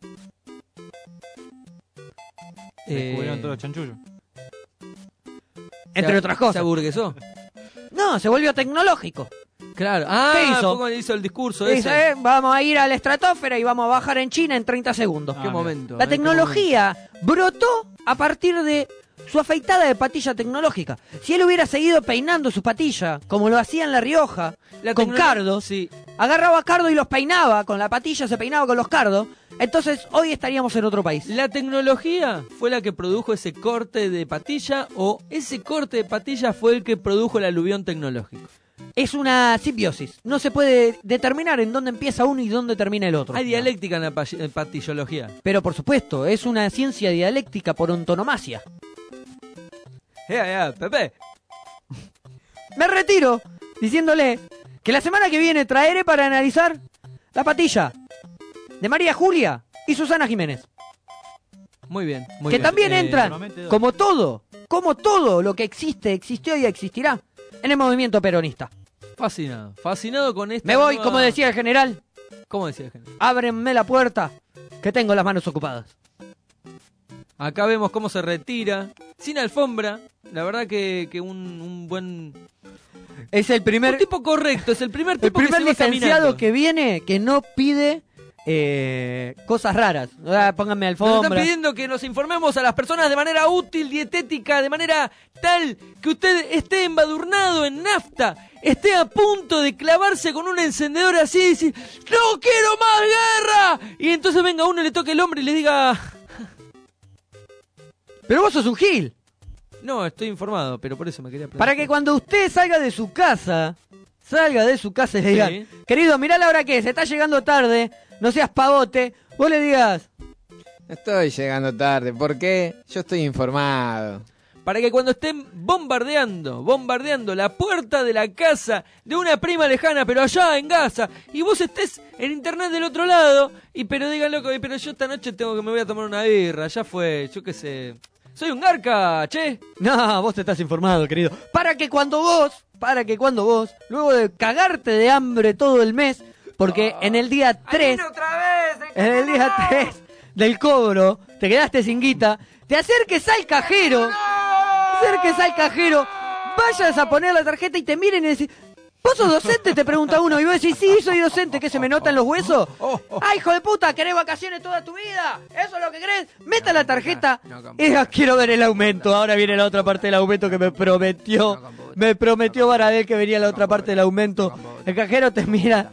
Se Eh, descubrieron todos los chanchullos. Entre se- otras cosas. Se aburguesó. No, se volvió tecnológico. Claro. Ah, ¿Qué hizo? ¿cómo hizo el discurso Dice, ese? eh, vamos a ir a la estratosfera y vamos a bajar en China en treinta segundos. ¿Qué momento? La A ver, ¿qué tecnología brotó a partir de su afeitada de patilla tecnológica. Si él hubiera seguido peinando su patilla, como lo hacía en La Rioja, La con tecno- cardos, Sí. agarraba a cardo y los peinaba, con la patilla se peinaba con los cardos, entonces hoy estaríamos en otro país. ¿La tecnología fue la que produjo ese corte de patilla o ese corte de patilla fue el que produjo el aluvión tecnológico? Es una simbiosis. No se puede determinar en dónde empieza uno y dónde termina el otro. Hay dialéctica en la pa- en patillología. Pero por supuesto, es una ciencia dialéctica por antonomasia. Ya, ya, Pepe. Me retiro diciéndole que la semana que viene traeré para analizar la patilla de María Julia y Susana Jiménez. Muy bien, muy que bien. también Eh, entran, promete dos. como todo, como todo lo que existe, existió y existirá en el movimiento peronista. Fascinado, fascinado con esta Me voy, nueva- como decía el general, ¿Cómo decía el general? ábrenme la puerta, que tengo las manos ocupadas. Acá vemos cómo se retira, sin alfombra. La verdad que, que un, un buen... Es el primer, Un tipo correcto, es el primer el tipo primer que se va licenciado caminando. que viene que no pide eh, cosas raras. Ah, pónganme Nos están alfombra. pidiendo que nos informemos a las personas de manera útil, dietética, de manera tal que usted esté embadurnado en nafta, esté a punto de clavarse con un encendedor así y decir, ¡no quiero más guerra! Y entonces venga uno y le toque el hombro y le diga, Pero vos sos un gil. no, estoy informado, pero por eso me quería Para que cuando usted salga de su casa, salga de su casa y le digan, Sí. querido, mirá la hora que es, está llegando tarde, no seas pavote, vos le digas, Estoy llegando tarde. ¿Por qué? Yo estoy informado. Para que cuando estén bombardeando, bombardeando la puerta de la casa de una prima lejana, pero allá en Gaza, y vos estés en internet del otro lado, y pero digan, loco, pero yo esta noche tengo que me voy a tomar una birra, ya fue, yo qué sé. Soy un garca, che. no, vos te estás informado, querido. Para que cuando vos, para que cuando vos, luego de cagarte de hambre todo el mes, porque en el día tres, en el día tres del cobro, te quedaste sin guita, te acerques al cajero, te acerques al cajero, vayas a poner la tarjeta y te miren y decís, ¿vos sos docente? Te pregunta uno, y vos decís, sí, soy docente, ¿qué se me nota en los huesos? ¡Ay, hijo de puta! ¿Querés vacaciones toda tu vida? ¿Eso es lo que querés? Meta la tarjeta y ah, quiero ver el aumento. Ahora viene la otra parte del aumento que me prometió. Me prometió Baradel que venía la otra parte del aumento. El cajero te mira.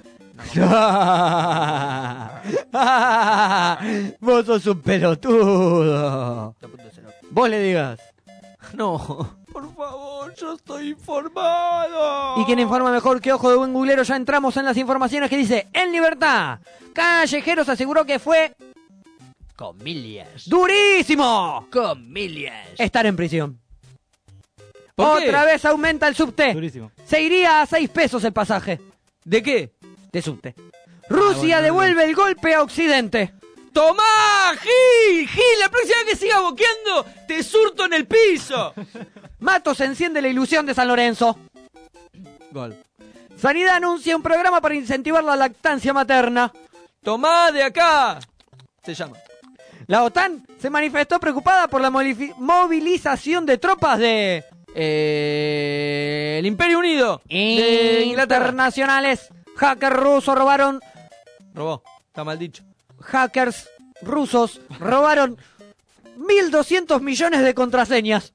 Vos sos un pelotudo. Vos le digas. No, por favor, yo estoy informado. ¿Y quién informa mejor que Ojo de Buen Googlero? Ya entramos en las informaciones que dice, en libertad, Callejeros aseguró que fue Comillas. durísimo Comillas. estar en prisión. ¿Por qué? Otra vez aumenta el subte. Durísimo. Se iría a seis pesos el pasaje ¿De qué? de subte. Rusia devuelve el golpe a Occidente. ¡Tomá, Gil! ¡Gil! La próxima vez que sigas boqueando, te surto en el piso. Matos enciende la ilusión de San Lorenzo. Gol. Sanidad anuncia un programa para incentivar la lactancia materna. ¡Tomá de acá! Se llama. La OTAN se manifestó preocupada por la molifi- movilización de tropas de Eh, el Imperio Unido de Inglaterra. internacionales. Hackers rusos robaron. Robó, está mal dicho. Hackers rusos robaron mil doscientos millones de contraseñas.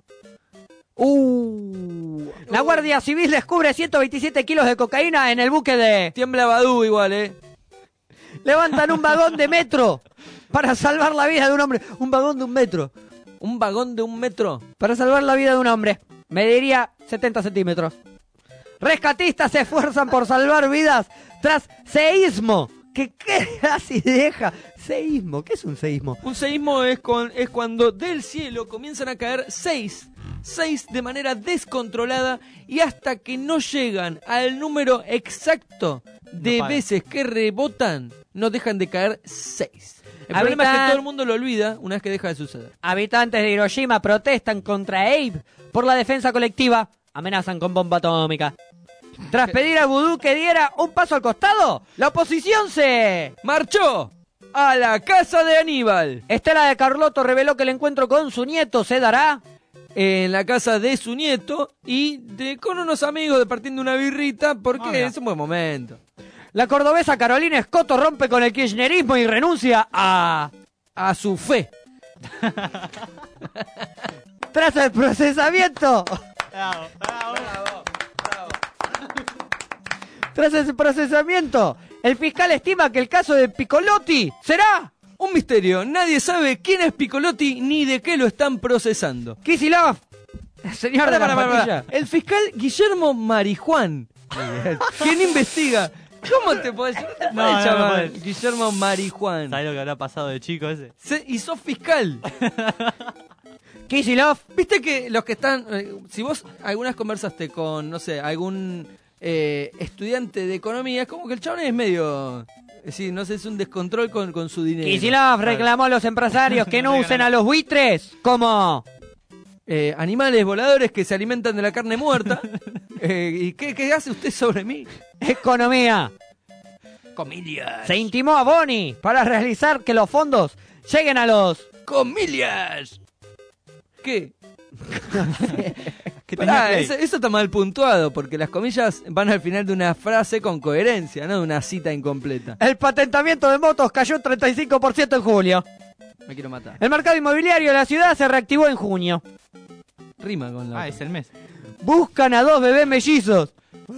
Uh, la Guardia Civil descubre ciento veintisiete kilos de cocaína en el buque de... Tiembla Badú igual, ¿eh? Levantan un vagón de metro para salvar la vida de un hombre. Un vagón de un metro. ¿Un vagón de un metro? Para salvar la vida de un hombre. Mediría setenta centímetros. Rescatistas se esfuerzan por salvar vidas tras seísmo. ¿Qué casi deja? Seísmo. ¿Qué es un seísmo? Un seísmo es, con, es cuando del cielo comienzan a caer seis. Seis de manera descontrolada y hasta que no llegan al número exacto de paran. veces que rebotan, no dejan de caer seis. El Habitan- problema es que todo el mundo lo olvida una vez que deja de suceder. Habitantes de Hiroshima protestan contra Abe por la defensa colectiva. Amenazan con bomba atómica. Tras pedir a Vudú que diera un paso al costado, la oposición se... ¡Marchó! A la casa de Aníbal. Estela de Carlotto reveló que el encuentro con su nieto se dará... En la casa de su nieto y de, con unos amigos departiendo una birrita porque Ah, mira. es un buen momento. La cordobesa Carolina Escoto rompe con el kirchnerismo y renuncia a... A su fe. Tras el procesamiento... Bravo, bravo. Tras el procesamiento, el fiscal estima que el caso de Piccolotti será... Un misterio. Nadie sabe quién es Piccolotti ni de qué lo están procesando. Kicillof, señor de Pará, la pará, pará, patilla. pará. El fiscal Guillermo Marijuán ¿Quién investiga? ¿Cómo te podés, no te No, podés no, no llamar podés. Guillermo Marijuán? ¿Sabés lo que habrá pasado de chico ese? Se- y sos fiscal. Kicillof. Viste que los que están... eh, si vos algunas conversaste con, no sé, algún eh, estudiante de economía, es como que el chabón es medio... Es decir, no sé, es un descontrol con, con su dinero. Kicillof reclamó a los empresarios que no usen a los buitres como... Eh, animales voladores que se alimentan de la carne muerta. eh, ¿Y qué, qué hace usted sobre mí? Economía. Comillas. Se intimó a Boni para realizar que los fondos lleguen a los... Comillas. ¿Qué? ¿Qué Pará, tenía eso, eso está mal puntuado, porque las comillas van al final de una frase con coherencia, no de una cita incompleta. El patentamiento de motos cayó un treinta y cinco por ciento en julio. Me quiero matar. El mercado inmobiliario de la ciudad se reactivó en junio. Rima con la... Ah, es el mes. Buscan a dos bebés mellizos.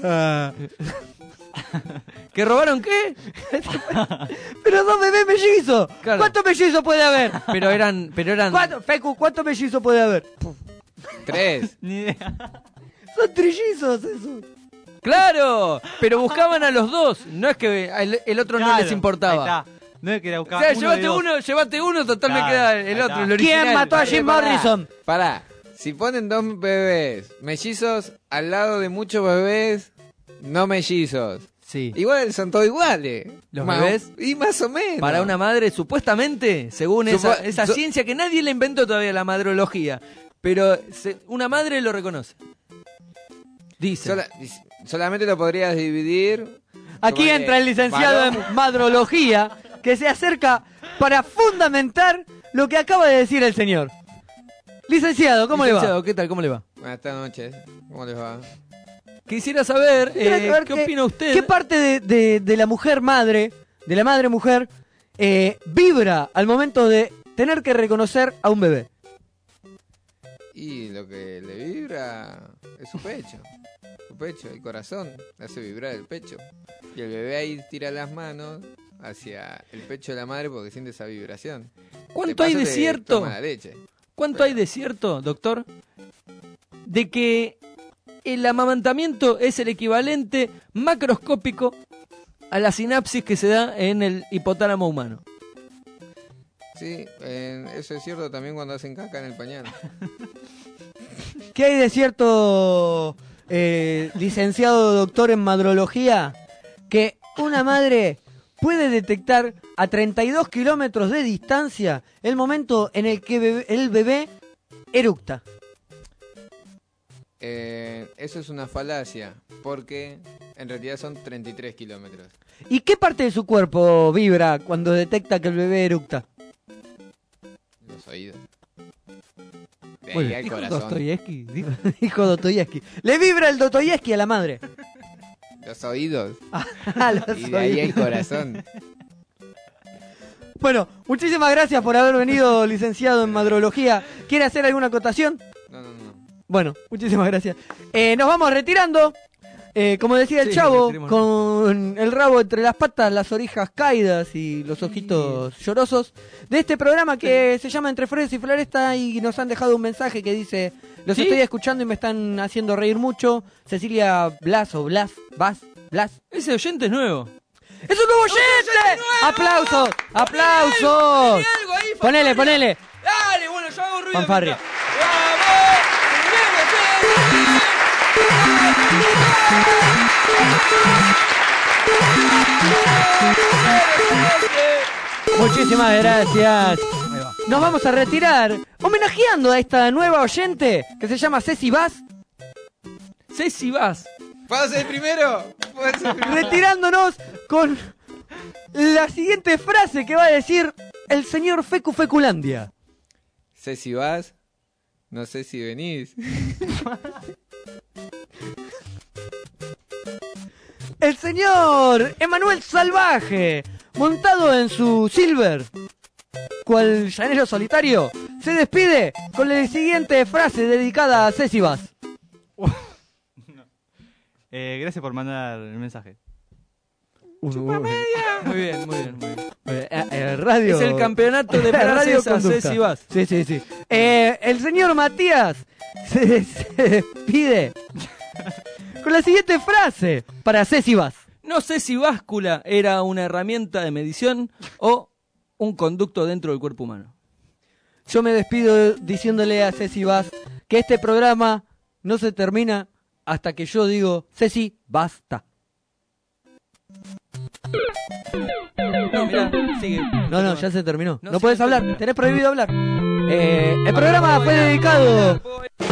¿Que robaron qué? Pero dos bebés mellizos. Claro. ¿Cuántos mellizos puede haber? Pero eran... Pero eran... ¿Cuánto, Fecu, ¿cuántos mellizos puede haber? Tres. Ni idea. Son trillizos esos. ¡Claro! Pero buscaban a los dos. No es que el, el otro no Claro, les importaba. ahí está. No es que era O buscar sea, uno llévate de dos. uno, llévate uno, total me Claro, queda el ahí otro, está. el original. ¿Quién mató a Jim Pará, Morrison? Pará, si ponen dos bebés mellizos al lado de muchos bebés no mellizos, Sí. igual son todos iguales. ¿Los Más- bebés? Y más o menos. Para una madre, supuestamente, según Supo- esa, esa su- ciencia que nadie le inventó todavía, la madrología, pero se- una madre lo reconoce. Dice. Sola- solamente lo podrías dividir. Aquí Como entra que el licenciado varón- en madrología que se acerca para fundamentar lo que acaba de decir el señor. Licenciado, ¿cómo le Licenciado, va? ¿qué tal? ¿Cómo le va? Buenas noches. ¿Cómo les va? Quisiera saber, Quisiera eh, saber ¿qué qué- opina usted? ¿Qué parte de, de- de la mujer madre, de la madre mujer, eh, vibra al momento de tener que reconocer a un bebé? Y lo que le vibra es su pecho. Su pecho, el corazón. Le hace vibrar el pecho. Y el bebé ahí tira las manos hacia el pecho de la madre porque siente esa vibración. ¿Cuánto De hay paso de te cierto? toma la leche. ¿Cuánto hay de cierto, doctor? De que el amamantamiento es el equivalente macroscópico a la sinapsis que se da en el hipotálamo humano. Sí, eh, eso es cierto también cuando hacen caca en el pañal. ¿Qué hay de cierto, eh, licenciado doctor en madrología? Que una madre puede detectar a treinta y dos kilómetros de distancia el momento en el que bebé- el bebé eructa. Eh, eso es una falacia, porque en realidad son treinta y tres kilómetros. ¿Y qué parte de su cuerpo vibra cuando detecta que el bebé eructa? Los oídos. De ahí Bueno, al dijo corazón. Dostoyevsky, dijo, dijo Dostoyevsky. Le vibra el Dostoyevsky a la madre. Los oídos. A los Y de ahí el oídos. corazón. Bueno, muchísimas gracias por haber venido, licenciado en madrología. ¿Quiere hacer alguna acotación? No, no, no. Bueno, muchísimas gracias. Eh, nos vamos retirando. Eh, como decía el Sí, chavo, retirémonos. con el rabo entre las patas, las orejas caídas y los ojitos llorosos, de este programa que se llama Entre Flores y Floresta, y nos han dejado un mensaje que dice: los ¿Sí? estoy escuchando y me están haciendo reír mucho. Cecilia Blas o Blas, Bas, Blas. Ese oyente es nuevo. ¡Es un nuevo oyente! ¡Aplausos! ¡Aplausos! Ponele algo ahí, Ponele, ponele. Dale, bueno, yo hago ruido. Fanfarria. Muchísimas gracias. Nos vamos a retirar homenajeando a esta nueva oyente que se llama Ceci Vaz. Ceci Vaz. ¿Puedo ser el primero? ¿Puedo ser el primero? Retirándonos con la siguiente frase que va a decir el señor Fecu Feculandia. Sé si vas, no sé si venís. El señor Emanuel Salvaje, montado en su Silver, cual llanero solitario, se despide con la siguiente frase dedicada a Ceci Vaz. Eh, gracias por mandar el mensaje. Muy Muy bien, muy bien, muy bien. Eh, eh, radio. Es el campeonato de frases a conducta. Ceci Vaz. Sí, sí, sí. Eh, el señor Matías se, se despide con la siguiente frase para Ceci Vaz. No sé si báscula era una herramienta de medición o un conducto dentro del cuerpo humano. Yo me despido diciéndole a Ceci Vaz que este programa no se termina hasta que yo digo, Ceci, basta. No, mirá, sigue. No, no, ya se terminó. No, No, puedes sí, hablar, tenés prohibido hablar. Eh, el programa fue dedicado